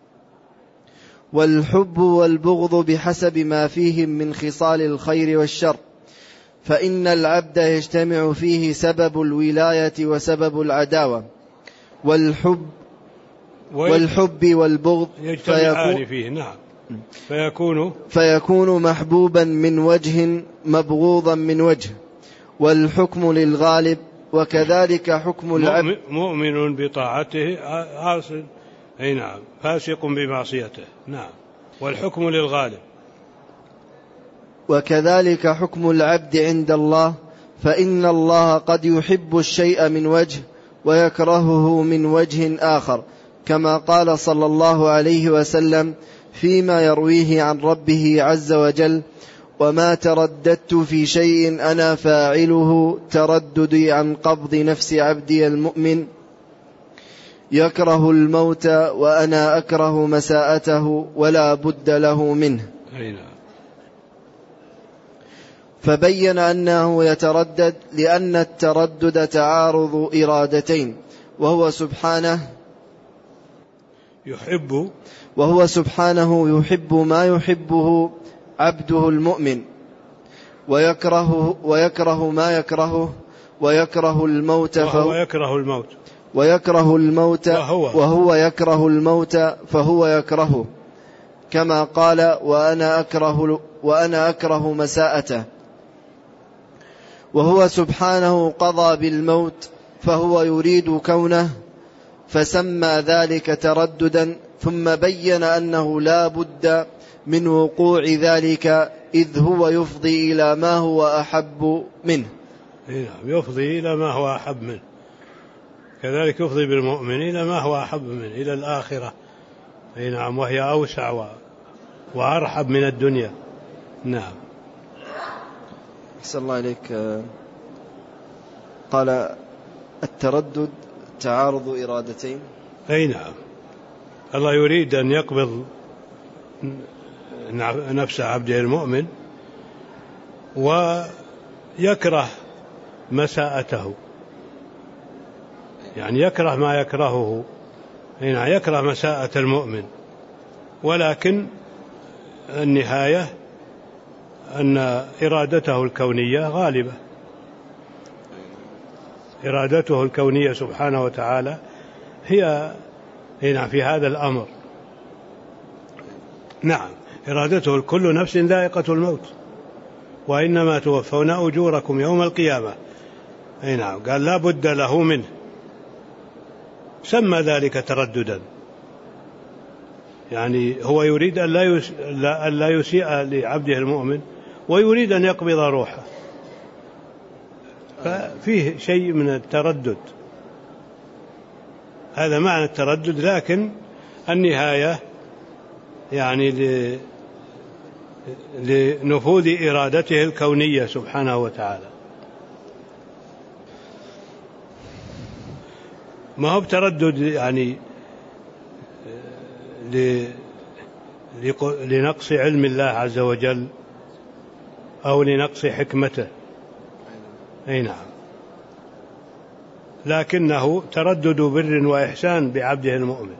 Speaker 2: والحب والبغض بحسب ما فيهم من خصال الخير والشر، فإن العبد يجتمع فيه سبب الولاية وسبب العداوة. والحب والحب والبغض
Speaker 1: يجتمعان فيه. نعم. فيكون
Speaker 2: فيكون محبوبا من وجه مبغوضا من وجه، والحكم للغالب. وكذلك حكم العبد
Speaker 1: مؤمن بطاعته عاصٍ أي نعم فاسق بمعصيته. نعم. والحكم للغالب.
Speaker 2: وكذلك حكم العبد عند الله، فإن الله قد يحب الشيء من وجه ويكرهه من وجه آخر، كما قال صلى الله عليه وسلم فيما يرويه عن ربه عز وجل: وما ترددت في شيء أنا فاعله ترددي عن قبض نفس عبدي المؤمن يكره الموت وأنا أكره مساءته ولا بد له منه. فبين أنه يتردد لأن التردد تعارض إرادتين، وهو سبحانه
Speaker 1: يحب
Speaker 2: وهو سبحانه يحب ما يحبه عبده المؤمن، ويكره ويكره ما يكرهه، ويكره الموت
Speaker 1: وهو يكره الموت
Speaker 2: ويكره الموت
Speaker 1: وهو,
Speaker 2: وهو يكره الموت فهو يكرهه، كما قال: وأنا أكره وأنا أكره مساءته. وهو سبحانه قضى بالموت فهو يريد كونه، فسمى ذلك ترددا، ثم بين أنه لا بد من وقوع ذلك، إذ هو يفضي إلى ما هو أحب منه.
Speaker 1: يفضي إلى ما هو أحب منه. كذلك يفضي بالمؤمن إلى ما هو أحب منه، إلى الآخرة. أي نعم. وهي أوسع وأرحب من الدنيا. نعم.
Speaker 2: أحسن الله إليك. قال: التردد تعارض إرادتين.
Speaker 1: أي نعم. الله يريد أن يقبض نفس عبده المؤمن ويكره مساءته، يعني يكره ما يكرهه، يعني يكره مساءة المؤمن، ولكن النهاية أن إرادته الكونية غالبة. إرادته الكونية سبحانه وتعالى هي هنا في هذا الأمر. نعم. إرادته كل نفس ذائقة الموت وإنما توفون أجوركم يوم القيامة. أي نعم. قال لا بد له منه، سمى ذلك ترددا، يعني هو يريد أن لا يسيء لعبده المؤمن ويريد أن يقبض روحه، ففيه شيء من التردد. هذا معنى التردد، لكن النهاية يعني لنفوذ إرادته الكونية سبحانه وتعالى. ما هو بتردد يعني لنقص علم الله عز وجل أو لنقص حكمته. أي نعم. لكنه تردد بر وإحسان بعبده المؤمن.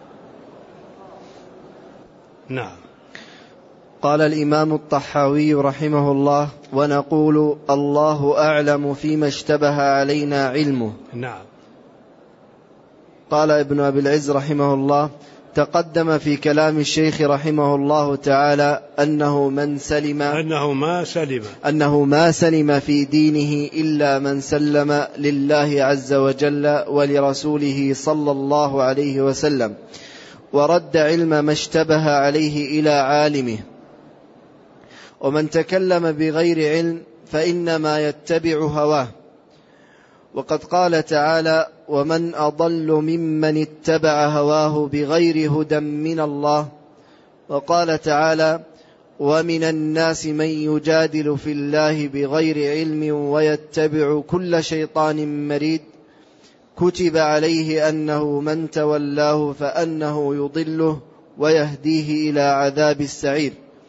Speaker 1: نعم.
Speaker 2: قال الإمام الطحاوي رحمه الله: ونقول الله أعلم فيما اشتبه علينا علمه.
Speaker 1: نعم.
Speaker 2: قال ابن أبي العز رحمه الله: تقدم في كلام الشيخ رحمه الله تعالى أنه من سلم
Speaker 1: أنه ما سلم
Speaker 2: أنه ما سلم في دينه إلا من سلم لله عز وجل ولرسوله صلى الله عليه وسلم، ورد علم ما اشتبه عليه إلى عالمه. ومن تكلم بغير علم فإنما يتبع هواه. وقد قال تعالى: ومن أضل ممن اتبع هواه بغير هدى من الله. وقال تعالى: ومن الناس من يجادل في الله بغير علم ويتبع كل شيطان مريد كتب عليه أنه من تولاه فأنه يضله ويهديه إلى عذاب السعير.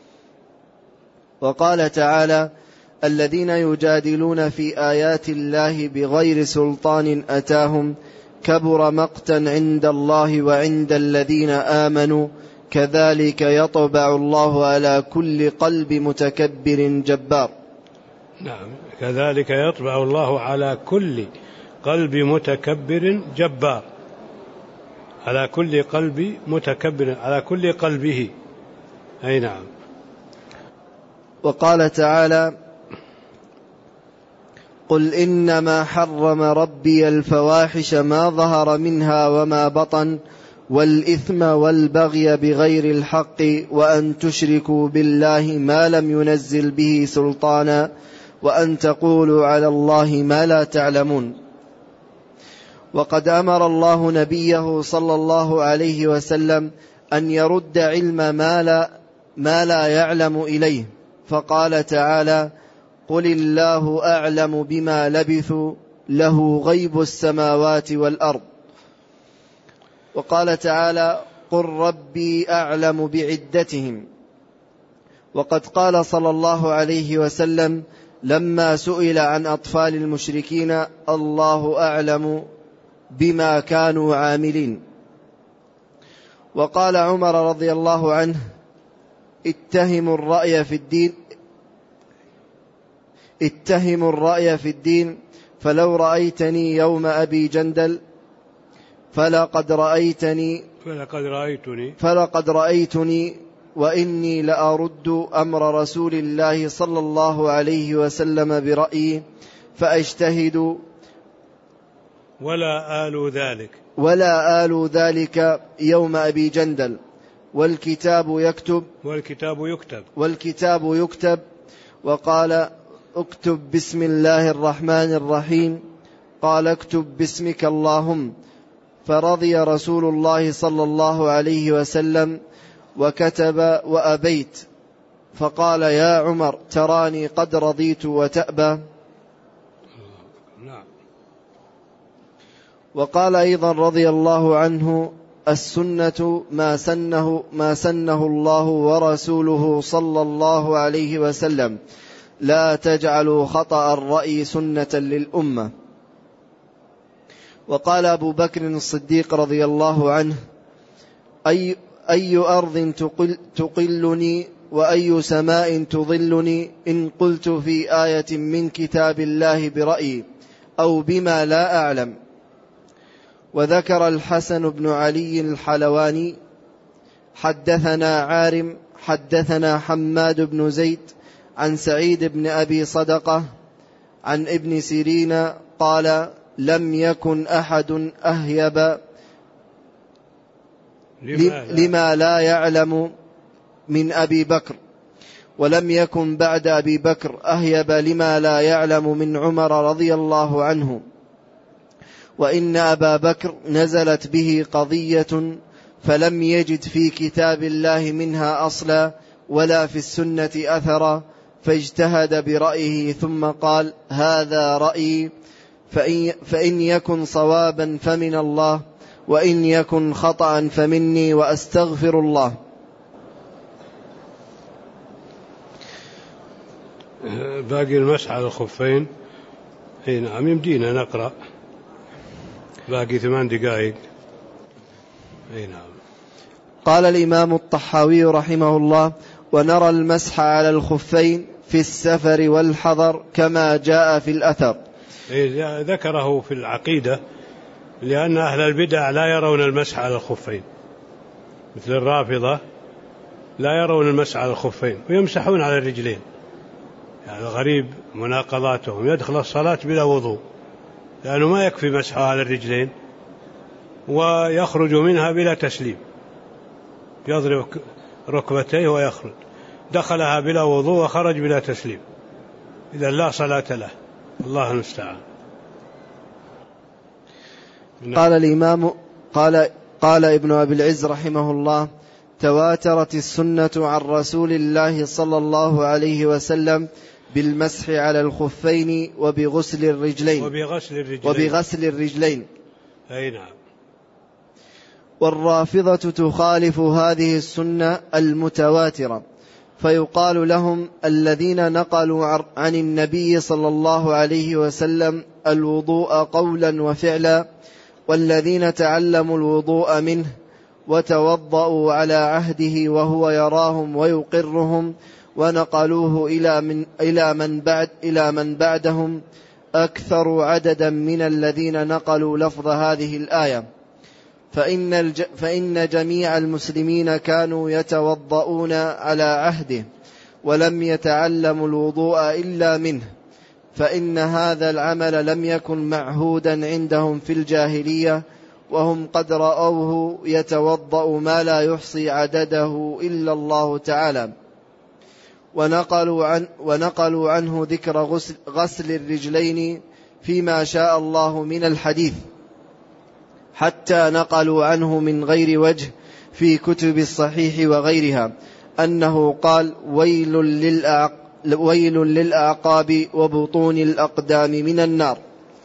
Speaker 2: وقال تعالى: الذين يجادلون في آيات الله بغير سلطان أتاهم كبر مقتا عند الله وعند الذين آمنوا كذلك يطبع الله على كل قلب متكبر جبار.
Speaker 1: نعم، كذلك يطبع الله على كل قلب متكبر جبار، على كل قلب متكبر، على كل قلبه. أي نعم.
Speaker 2: وقال تعالى: قل إنما حرم ربي الفواحش ما ظهر منها وما بطن والإثم والبغي بغير الحق وأن تشركوا بالله ما لم ينزل به سلطانا وأن تقولوا على الله ما لا تعلمون. وقد أمر الله نبيه صلى الله عليه وسلم أن يرد علم ما لا, ما لا يعلم إليه، فقال تعالى: قل الله أعلم بما لبثوا له غيب السماوات والأرض. وقال تعالى: قل ربي أعلم بعدتهم. وقد قال صلى الله عليه وسلم لما سئل عن أطفال المشركين: الله أعلم بما كانوا عاملين. وقال عمر رضي الله عنه: اتهموا الرأي في الدين اتهموا الرأي في الدين فلو رأيتني يوم أبي جندل فلقد رأيتني
Speaker 1: فلقد رأيتني
Speaker 2: فلقد رأيتني وإني لأرد أمر رسول الله صلى الله عليه وسلم برأيي فأجتهد
Speaker 1: ولا آل ذلك
Speaker 2: ولا آل ذلك يوم أبي جندل والكتاب يكتب
Speaker 1: والكتاب يكتب
Speaker 2: والكتاب يكتب وقال: اكتب بسم الله الرحمن الرحيم. قال: اكتب باسمك اللهم. فرضي رسول الله صلى الله عليه وسلم وكتب وأبيت، فقال: يا عمر تراني قد رضيت وتأبى. وقال أيضا رضي الله عنه: السنة ما سنه, ما سنه الله ورسوله صلى الله عليه وسلم، لا تجعلوا خطأ الرأي سنة للأمة. وقال أبو بكر الصديق رضي الله عنه: أي, أي أرض تقل تقلني وأي سماء تظلني إن قلت في آية من كتاب الله برأيي أو بما لا أعلم. وذكر الحسن بن علي الحلواني: حدثنا عارم حدثنا حماد بن زيد عن سعيد بن أبي صدقة عن ابن سيرين قال: لم يكن أحد أهيب لما لا يعلم من أبي بكر، ولم يكن بعد أبي بكر أهيب لما لا يعلم من عمر رضي الله عنه. وإن أبا بكر نزلت به قضية فلم يجد في كتاب الله منها أصلا ولا في السنة أثرا، فاجتهد برأيه ثم قال: هذا رأيي، فإن, فإن يكن صوابا فمن الله وإن يكن خطأ فمني وأستغفر الله.
Speaker 1: باقي المسح على الخفين. اي نعم، يمدينا نقرأ، باقي ثمان دقائق. اي نعم.
Speaker 2: قال الإمام الطحاوي رحمه الله: ونرى المسح على الخفين في السفر والحضر كما جاء في الأثر.
Speaker 1: ذكره في العقيدة لأن أهل البدع لا يرون المسح على الخفين، مثل الرافضة لا يرون المسح على الخفين ويمسحون على الرجلين، يعني غريب مناقضاتهم. يدخل الصلاة بلا وضوء لأنه ما يكفي مسحها على الرجلين، ويخرج منها بلا تسليم، يضرب ركبتيه ويخرج، دخلها بلا وضوء وخرج بلا تسليم، إذا لا صلاة له. الله المستعان.
Speaker 2: قال الإمام قال قال ابن أبي العز رحمه الله: تواترت السنة عن رسول الله صلى الله عليه وسلم بالمسح على الخفين وبغسل الرجلين
Speaker 1: وبغسل الرجلين,
Speaker 2: وبغسل الرجلين.
Speaker 1: أي نعم.
Speaker 2: والرافضة تخالف هذه السنة المتواترة، فيقال لهم الذين نقلوا عن النبي صلى الله عليه وسلم الوضوء قولا وفعلا، والذين تعلموا الوضوء منه وتوضأوا على عهده وهو يراهم ويقرهم ونقلوه إلى من, إلى من, بعد إلى من بعدهم أكثر عددا من الذين نقلوا لفظ هذه الآية. فإن, الج فإن جميع المسلمين كانوا يتوضؤون على عهده ولم يتعلموا الوضوء إلا منه، فإن هذا العمل لم يكن معهودا عندهم في الجاهلية، وهم قد رأوه يتوضأ ما لا يحصي عدده إلا الله تعالى. ونقلوا, عن ونقلوا عنه ذكر غسل, غسل الرجلين فيما شاء الله من الحديث، حتى نقلوا عنه من غير وجه في كتب الصحيح وغيرها أنه قال: ويل للأعق ويل للأعقاب وبطون الأقدام من النار.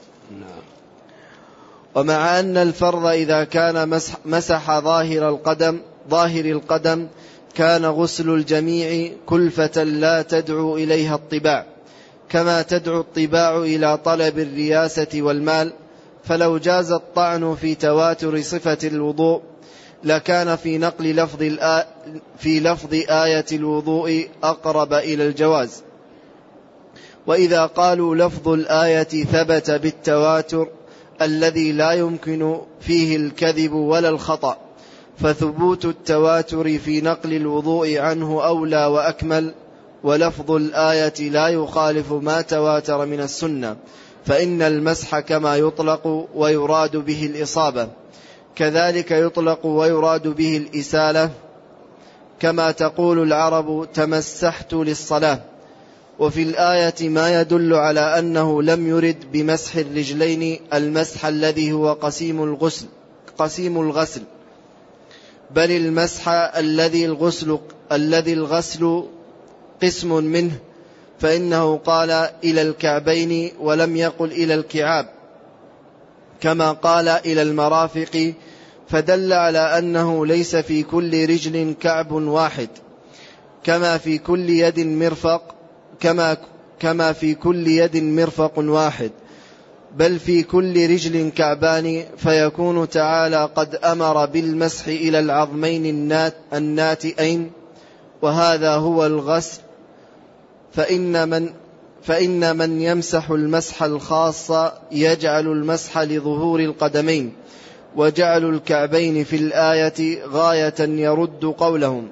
Speaker 2: ومع أن الفرض إذا كان مسح, مسح ظاهر القدم ظاهر القدم كان غسل الجميع كلفة لا تدعو إليها الطباع، كما تدعو الطباع إلى طلب الرياسة والمال. فلو جاز الطعن في تواتر صفة الوضوء لكان في نقل لفظ الآ... في لفظ آية الوضوء أقرب إلى الجواز. وإذا قالوا لفظ الآية ثبت بالتواتر الذي لا يمكن فيه الكذب ولا الخطأ، فثبوت التواتر في نقل الوضوء عنه أولى وأكمل. ولفظ الآية لا يخالف ما تواتر من السنة، فإن المسح كما يطلق ويراد به الإصابة كذلك يطلق ويراد به الإسالة، كما تقول العرب تمسحت للصلاة. وفي الآية ما يدل على أنه لم يرد بمسح الرجلين المسح الذي هو قسيم الغسل قسيم الغسل بل المسح الذي الغسل الذي الغسل قسم منه، فإنه قال إلى الكعبين ولم يقل إلى الكعاب، كما قال إلى المرافق، فدل على أنه ليس في كل رجل كعب واحد، كما في كل يد مرفق كما كما في كل يد مرفق واحد، بل في كل رجل كعبان، فيكون تعالى قد أمر بالمسح إلى العظمين النات الناتئين، وهذا هو الغسل. فإن من فإن من يمسح المسح الخاص يجعل المسح لظهور القدمين، وجعل الكعبين في الآية غاية يرد قولهم.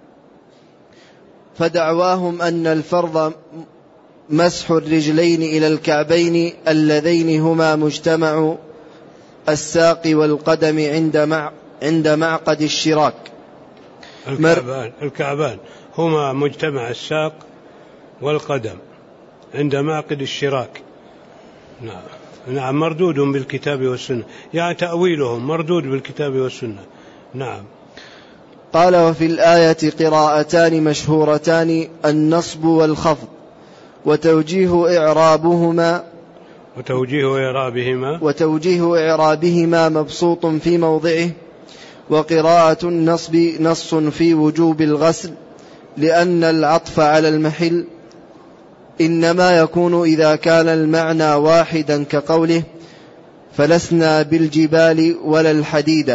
Speaker 2: فدعواهم أن الفرض مسح الرجلين إلى الكعبين اللذين هما مجتمع الساق والقدم عند مع عند معقد الشراك.
Speaker 1: الكعبان, الكعبان هما مجتمع الساق والقدم عند معقد الشراك. نعم نعم مردود بالكتاب والسنة، يعني تأويلهم مردود بالكتاب والسنة. نعم.
Speaker 2: قال: وفي الآية قراءتان مشهورتان: النصب والخفض، وتوجيه إعرابهما
Speaker 1: وتوجيه إعرابهما
Speaker 2: وتوجيه إعرابهما مبسوط في موضعه. وقراءة النصب نص في وجوب الغسل، لأن العطف على المحل إنما يكون إذا كان المعنى واحدا، كقوله: فلسنا بالجبال ولا الحديد.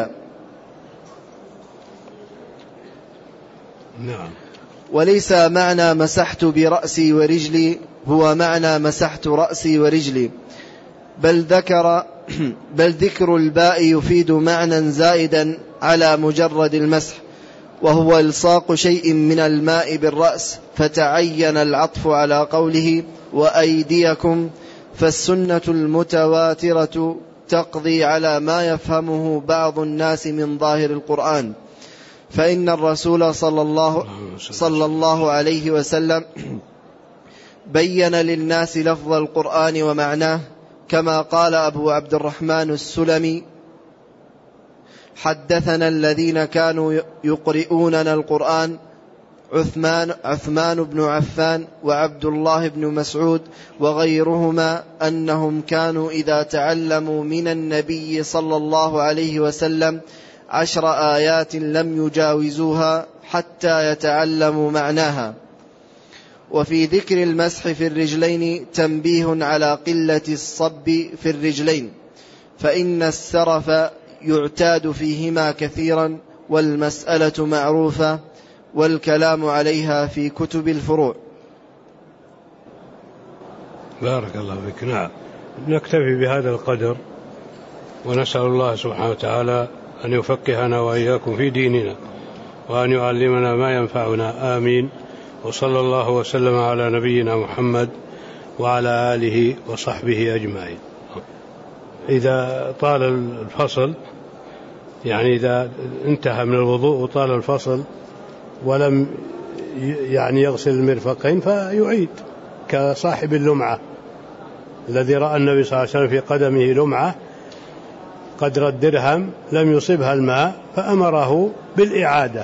Speaker 1: نعم.
Speaker 2: وليس معنى مسحت برأسي ورجلي هو معنى مسحت رأسي ورجلي، بل ذكر بل ذكر الباء يفيد معنى زائدا على مجرد المسح، وهو إلصاق شيء من الماء بالرأس، فتعين العطف على قوله وأيديكم، فالسنة المتواترة تقضي على ما يفهمه بعض الناس من ظاهر القرآن، فإن الرسول صلى الله, صلى الله عليه وسلم بين للناس لفظ القرآن ومعناه، كما قال أبو عبد الرحمن السلمي: حدثنا الذين كانوا يقرؤوننا القرآن عثمان, عثمان بن عفان وعبد الله بن مسعود وغيرهما أنهم كانوا إذا تعلموا من النبي صلى الله عليه وسلم عشر آيات لم يجاوزوها حتى يتعلموا معناها. وفي ذكر المسح في الرجلين تنبيه على قلة الصب في الرجلين، فإن السرف يعتاد فيهما كثيرا، والمسألة معروفة، والكلام عليها في كتب الفروع.
Speaker 1: بارك الله فيك. نعم، نكتفي بهذا القدر، ونسأل الله سبحانه وتعالى أن يفقهنا وإياكم في ديننا، وأن يعلمنا ما ينفعنا، آمين. وصلى الله وسلم على نبينا محمد وعلى آله وصحبه أجمعين. إذا طال الفصل، يعني إذا انتهى من الوضوء وطال الفصل ولم يعني يغسل المرفقين فيعيد، كصاحب اللمعة الذي رأى النبي صلى الله عليه وسلم في قدمه لمعة قدر الدرهم لم يصبها الماء فأمره بالإعادة.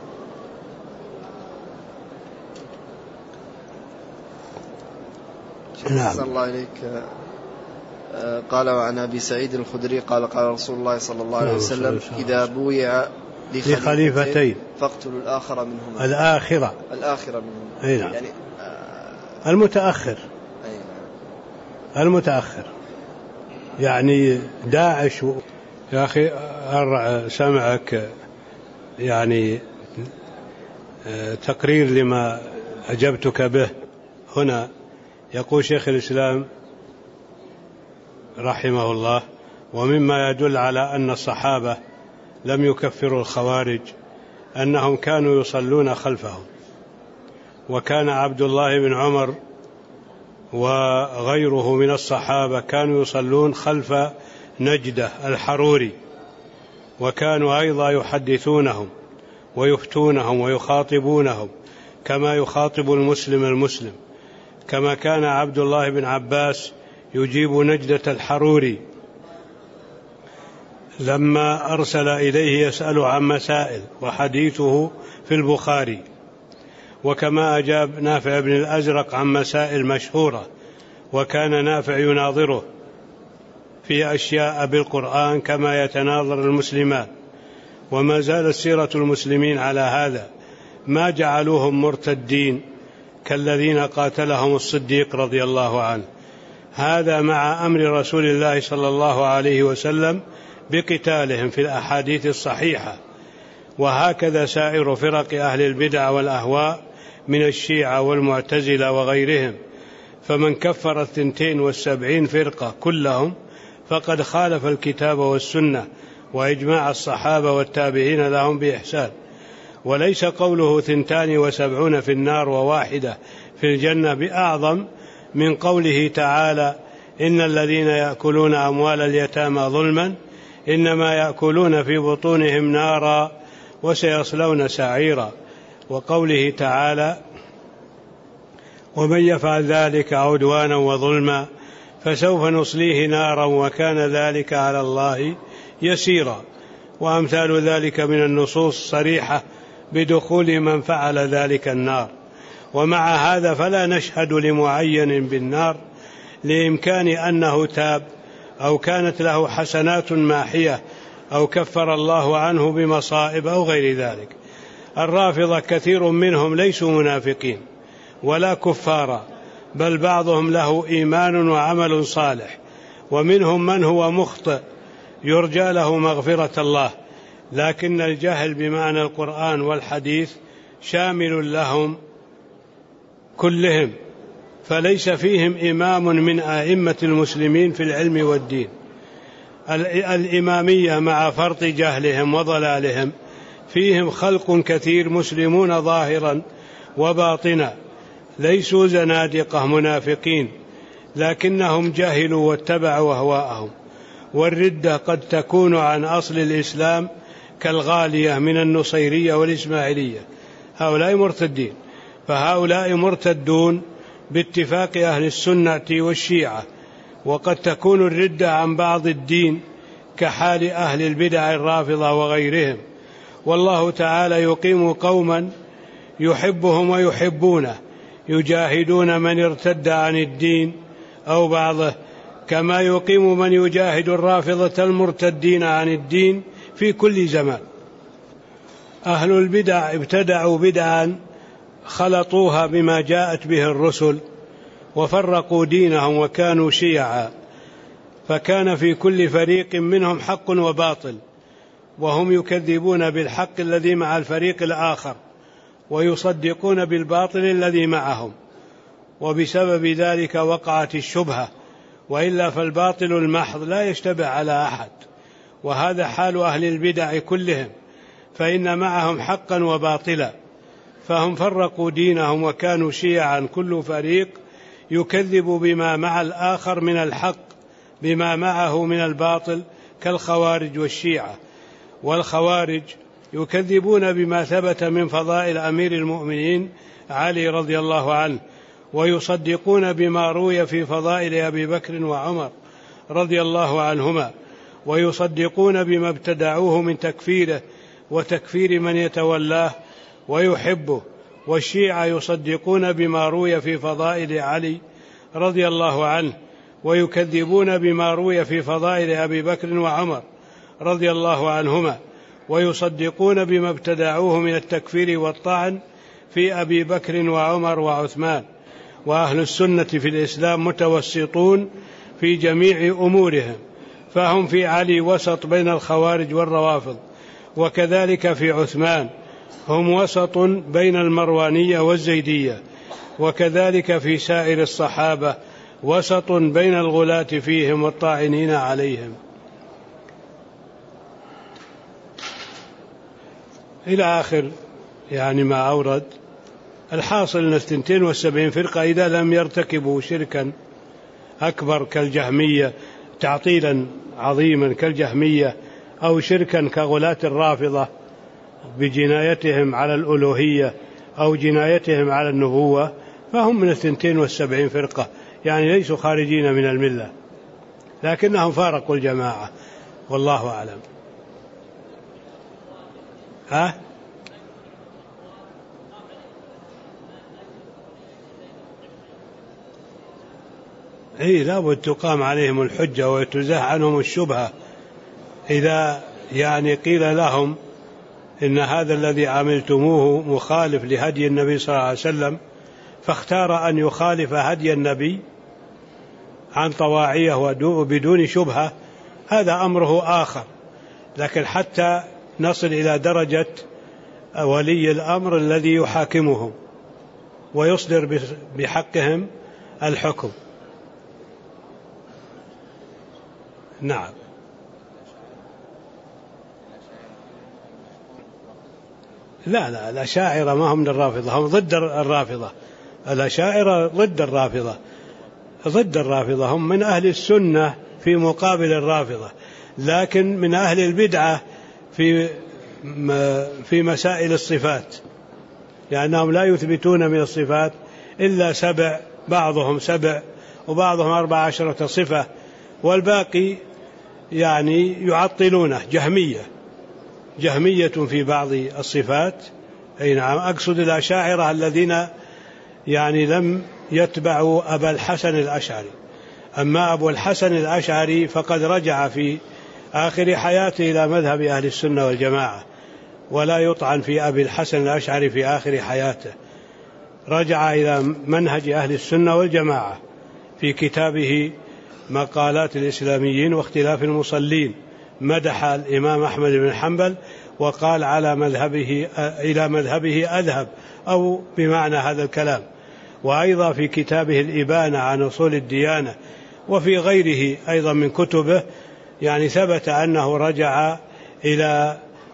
Speaker 2: نعم. صلى الله عليك. قال وعن أبي سعيد الخدري قال قال رسول الله صلى الله عليه وسلم: إذا بويع
Speaker 1: لخليفتين
Speaker 2: فاقتلوا الآخر منهما.
Speaker 1: الآخرة
Speaker 2: الآخرة منهما
Speaker 1: نعم. يعني المتأخر المتأخر يعني داعش. يا أخي سمعك يعني تقرير لما أجبتك به هنا. يقول شيخ الإسلام رحمه الله: ومما يدل على أن الصحابة لم يكفروا الخوارج أنهم كانوا يصلون خلفهم، وكان عبد الله بن عمر وغيره من الصحابة كانوا يصلون خلف نجدة الحروري، وكانوا أيضا يحدثونهم ويفتونهم ويخاطبونهم كما يخاطب المسلم المسلم، كما كان عبد الله بن عباس يجيب نجدة الحروري لما أرسل إليه يسأل عن مسائل، وحديثه في البخاري. وكما أجاب نافع بن الأزرق عن مسائل مشهورة، وكان نافع يناظره في أشياء بالقرآن كما يتناظر المسلمان. وما زالت سيرة المسلمين على هذا، ما جعلوهم مرتدين كالذين قاتلهم الصديق رضي الله عنه، هذا مع أمر رسول الله صلى الله عليه وسلم بقتالهم في الأحاديث الصحيحة. وهكذا سائر فرق أهل البدع والأهواء من الشيعة والمعتزلة وغيرهم، فمن كفر الثنتين والسبعين فرقة كلهم فقد خالف الكتاب والسنة وإجماع الصحابة والتابعين لهم بإحسان. وليس قوله ثنتان وسبعون في النار وواحدة في الجنة بأعظم من قوله تعالى: إن الذين يأكلون أموال اليتامى ظلما إنما يأكلون في بطونهم نارا وسيصلون سعيرا. وقوله تعالى: ومن يفعل ذلك عدوانا وظلما فسوف نصليه نارا وكان ذلك على الله يسيرا. وأمثال ذلك من النصوص صريحة بدخول من فعل ذلك النار. ومع هذا فلا نشهد لمعين بالنار لإمكان أنه تاب أو كانت له حسنات ماحية أو كفر الله عنه بمصائب أو غير ذلك. الرافضة كثير منهم ليسوا منافقين ولا كفارا، بل بعضهم له إيمان وعمل صالح، ومنهم من هو مخطئ يرجى له مغفرة الله، لكن الجهل بمعنى القرآن والحديث شامل لهم كلهم، فليس فيهم إمام من أئمة المسلمين في العلم والدين. الإمامية مع فرط جهلهم وضلالهم فيهم خلق كثير مسلمون ظاهرا وباطنا، ليسوا زنادقة منافقين، لكنهم جهلوا واتبعوا أهواءهم. والردة قد تكون عن أصل الإسلام كالغالية من النصيرية والإسماعيلية، هؤلاء مرتدين. فهؤلاء مرتدون باتفاق أهل السنة والشيعة. وقد تكون الردة عن بعض الدين كحال أهل البدع الرافضة وغيرهم. والله تعالى يقيم قوما يحبهم ويحبونه، يجاهدون من ارتد عن الدين أو بعضه، كما يقيم من يجاهد الرافضة المرتدين عن الدين في كل زمان. أهل البدع ابتدعوا بدعا خلطوها بما جاءت به الرسل وفرقوا دينهم وكانوا شيعا، فكان في كل فريق منهم حق وباطل، وهم يكذبون بالحق الذي مع الفريق الآخر ويصدقون بالباطل الذي معهم، وبسبب ذلك وقعت الشبهة، وإلا فالباطل المحض لا يشتبه على أحد. وهذا حال أهل البدع كلهم، فإن معهم حقا وباطلا، فهم فرقوا دينهم وكانوا شيعا، كل فريق يكذب بما مع الآخر من الحق بما معه من الباطل، كالخوارج والشيعة. والخوارج يكذبون بما ثبت من فضائل أمير المؤمنين علي رضي الله عنه، ويصدقون بما روي في فضائل أبي بكر وعمر رضي الله عنهما، ويصدقون بما ابتدعوه من تكفيره وتكفير من يتولاه ويحبه. والشيعة يصدقون بما روي في فضائل علي رضي الله عنه، ويكذبون بما روي في فضائل أبي بكر وعمر رضي الله عنهما، ويصدقون بما ابتدعوه من التكفير والطعن في أبي بكر وعمر وعثمان. وأهل السنة في الإسلام متوسطون في جميع أمورهم، فهم في علي وسط بين الخوارج والروافض، وكذلك في عثمان هم وسط بين المروانية والزيدية، وكذلك في سائر الصحابة وسط بين الغلاة فيهم والطاعنين عليهم. إلى آخر يعني ما أورد. الحاصل أن اثنتين وسبعين فرقة إذا لم يرتكبوا شركا أكبر كالجهمية، تعطيلا عظيما كالجهمية، أو شركا كغلاة الرافضة بجنايتهم على الألوهية أو جنايتهم على النبوة، فهم من اثنتين وسبعين فرقة، يعني ليسوا خارجين من الملة، لكنهم فارقوا الجماعة، والله أعلم. ها؟ إيه، لابد تقام عليهم الحجة ويتزاح عنهم الشبهة. إذا يعني قيل لهم إن هذا الذي عملتموه مخالف لهدي النبي صلى الله عليه وسلم، فاختار أن يخالف هدي النبي عن طواعية وبدون شبهة، هذا أمره آخر. لكن حتى نصل إلى درجة ولي الأمر الذي يحاكمهم ويصدر بحقهم الحكم. نعم. لا لا الأشاعرة ما هم من الرافضة، هم ضد الرافضة. الأشاعرة ضد الرافضة، ضد الرافضة، هم من أهل السنة في مقابل الرافضة، لكن من أهل البدعة في في مسائل الصفات، لأنهم لا يثبتون من الصفات إلا سبع، بعضهم سبع وبعضهم أربع عشرة صفة، والباقي يعني يعطلونه. جهمية جهمية في بعض الصفات. أي نعم، أقصد الأشاعرة الذين يعني لم يتبعوا أبا الحسن الأشعري. أما أبو الحسن الأشعري فقد رجع في آخر حياته إلى مذهب أهل السنة والجماعة، ولا يطعن في أبي الحسن الأشعري في آخر حياته، رجع إلى منهج أهل السنة والجماعة في كتابه مقالات الإسلاميين واختلاف المصلين، مدح الإمام أحمد بن حنبل وقال على مذهبه إلى مذهبه أذهب، أو بمعنى هذا الكلام. وأيضا في كتابه الإبانة عن أصول الديانة، وفي غيره أيضا من كتبه، يعني ثبت أنه رجع إلى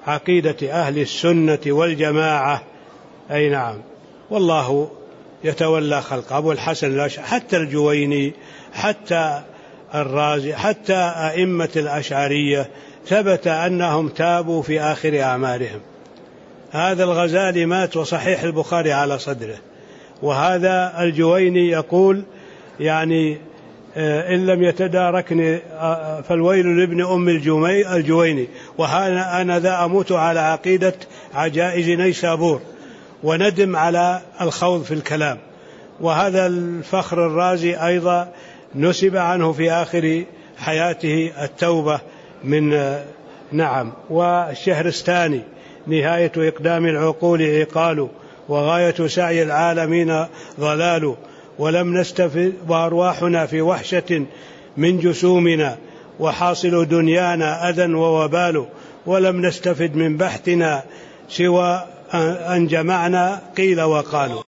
Speaker 1: عقيدة أهل السنة والجماعة. أي نعم، والله يتولى خلق. أبو الحسن الأشعري حتى الجويني حتى الرازي حتى أئمة الأشعرية ثبت أنهم تابوا في آخر أعمارهم. هذا الغزالي مات وصحيح البخاري على صدره، وهذا الجويني يقول يعني إن لم يتداركني فالويل لابن أم الجويني، وأنا أنا ذا أموت على عقيدة عجائز نيسابور، وندم على الخوض في الكلام. وهذا الفخر الرازي أيضا نسب عنه في آخر حياته التوبة من نعم. والشهرستاني نهاية إقدام العقول عقال، وغاية سعي العالمين ضلال، ولم نستفد وأرواحنا في وحشة من جسومنا، وحاصل دنيانا أذى ووبال، ولم نستفد من بحثنا سوى أن جمعنا قيل وقالوا.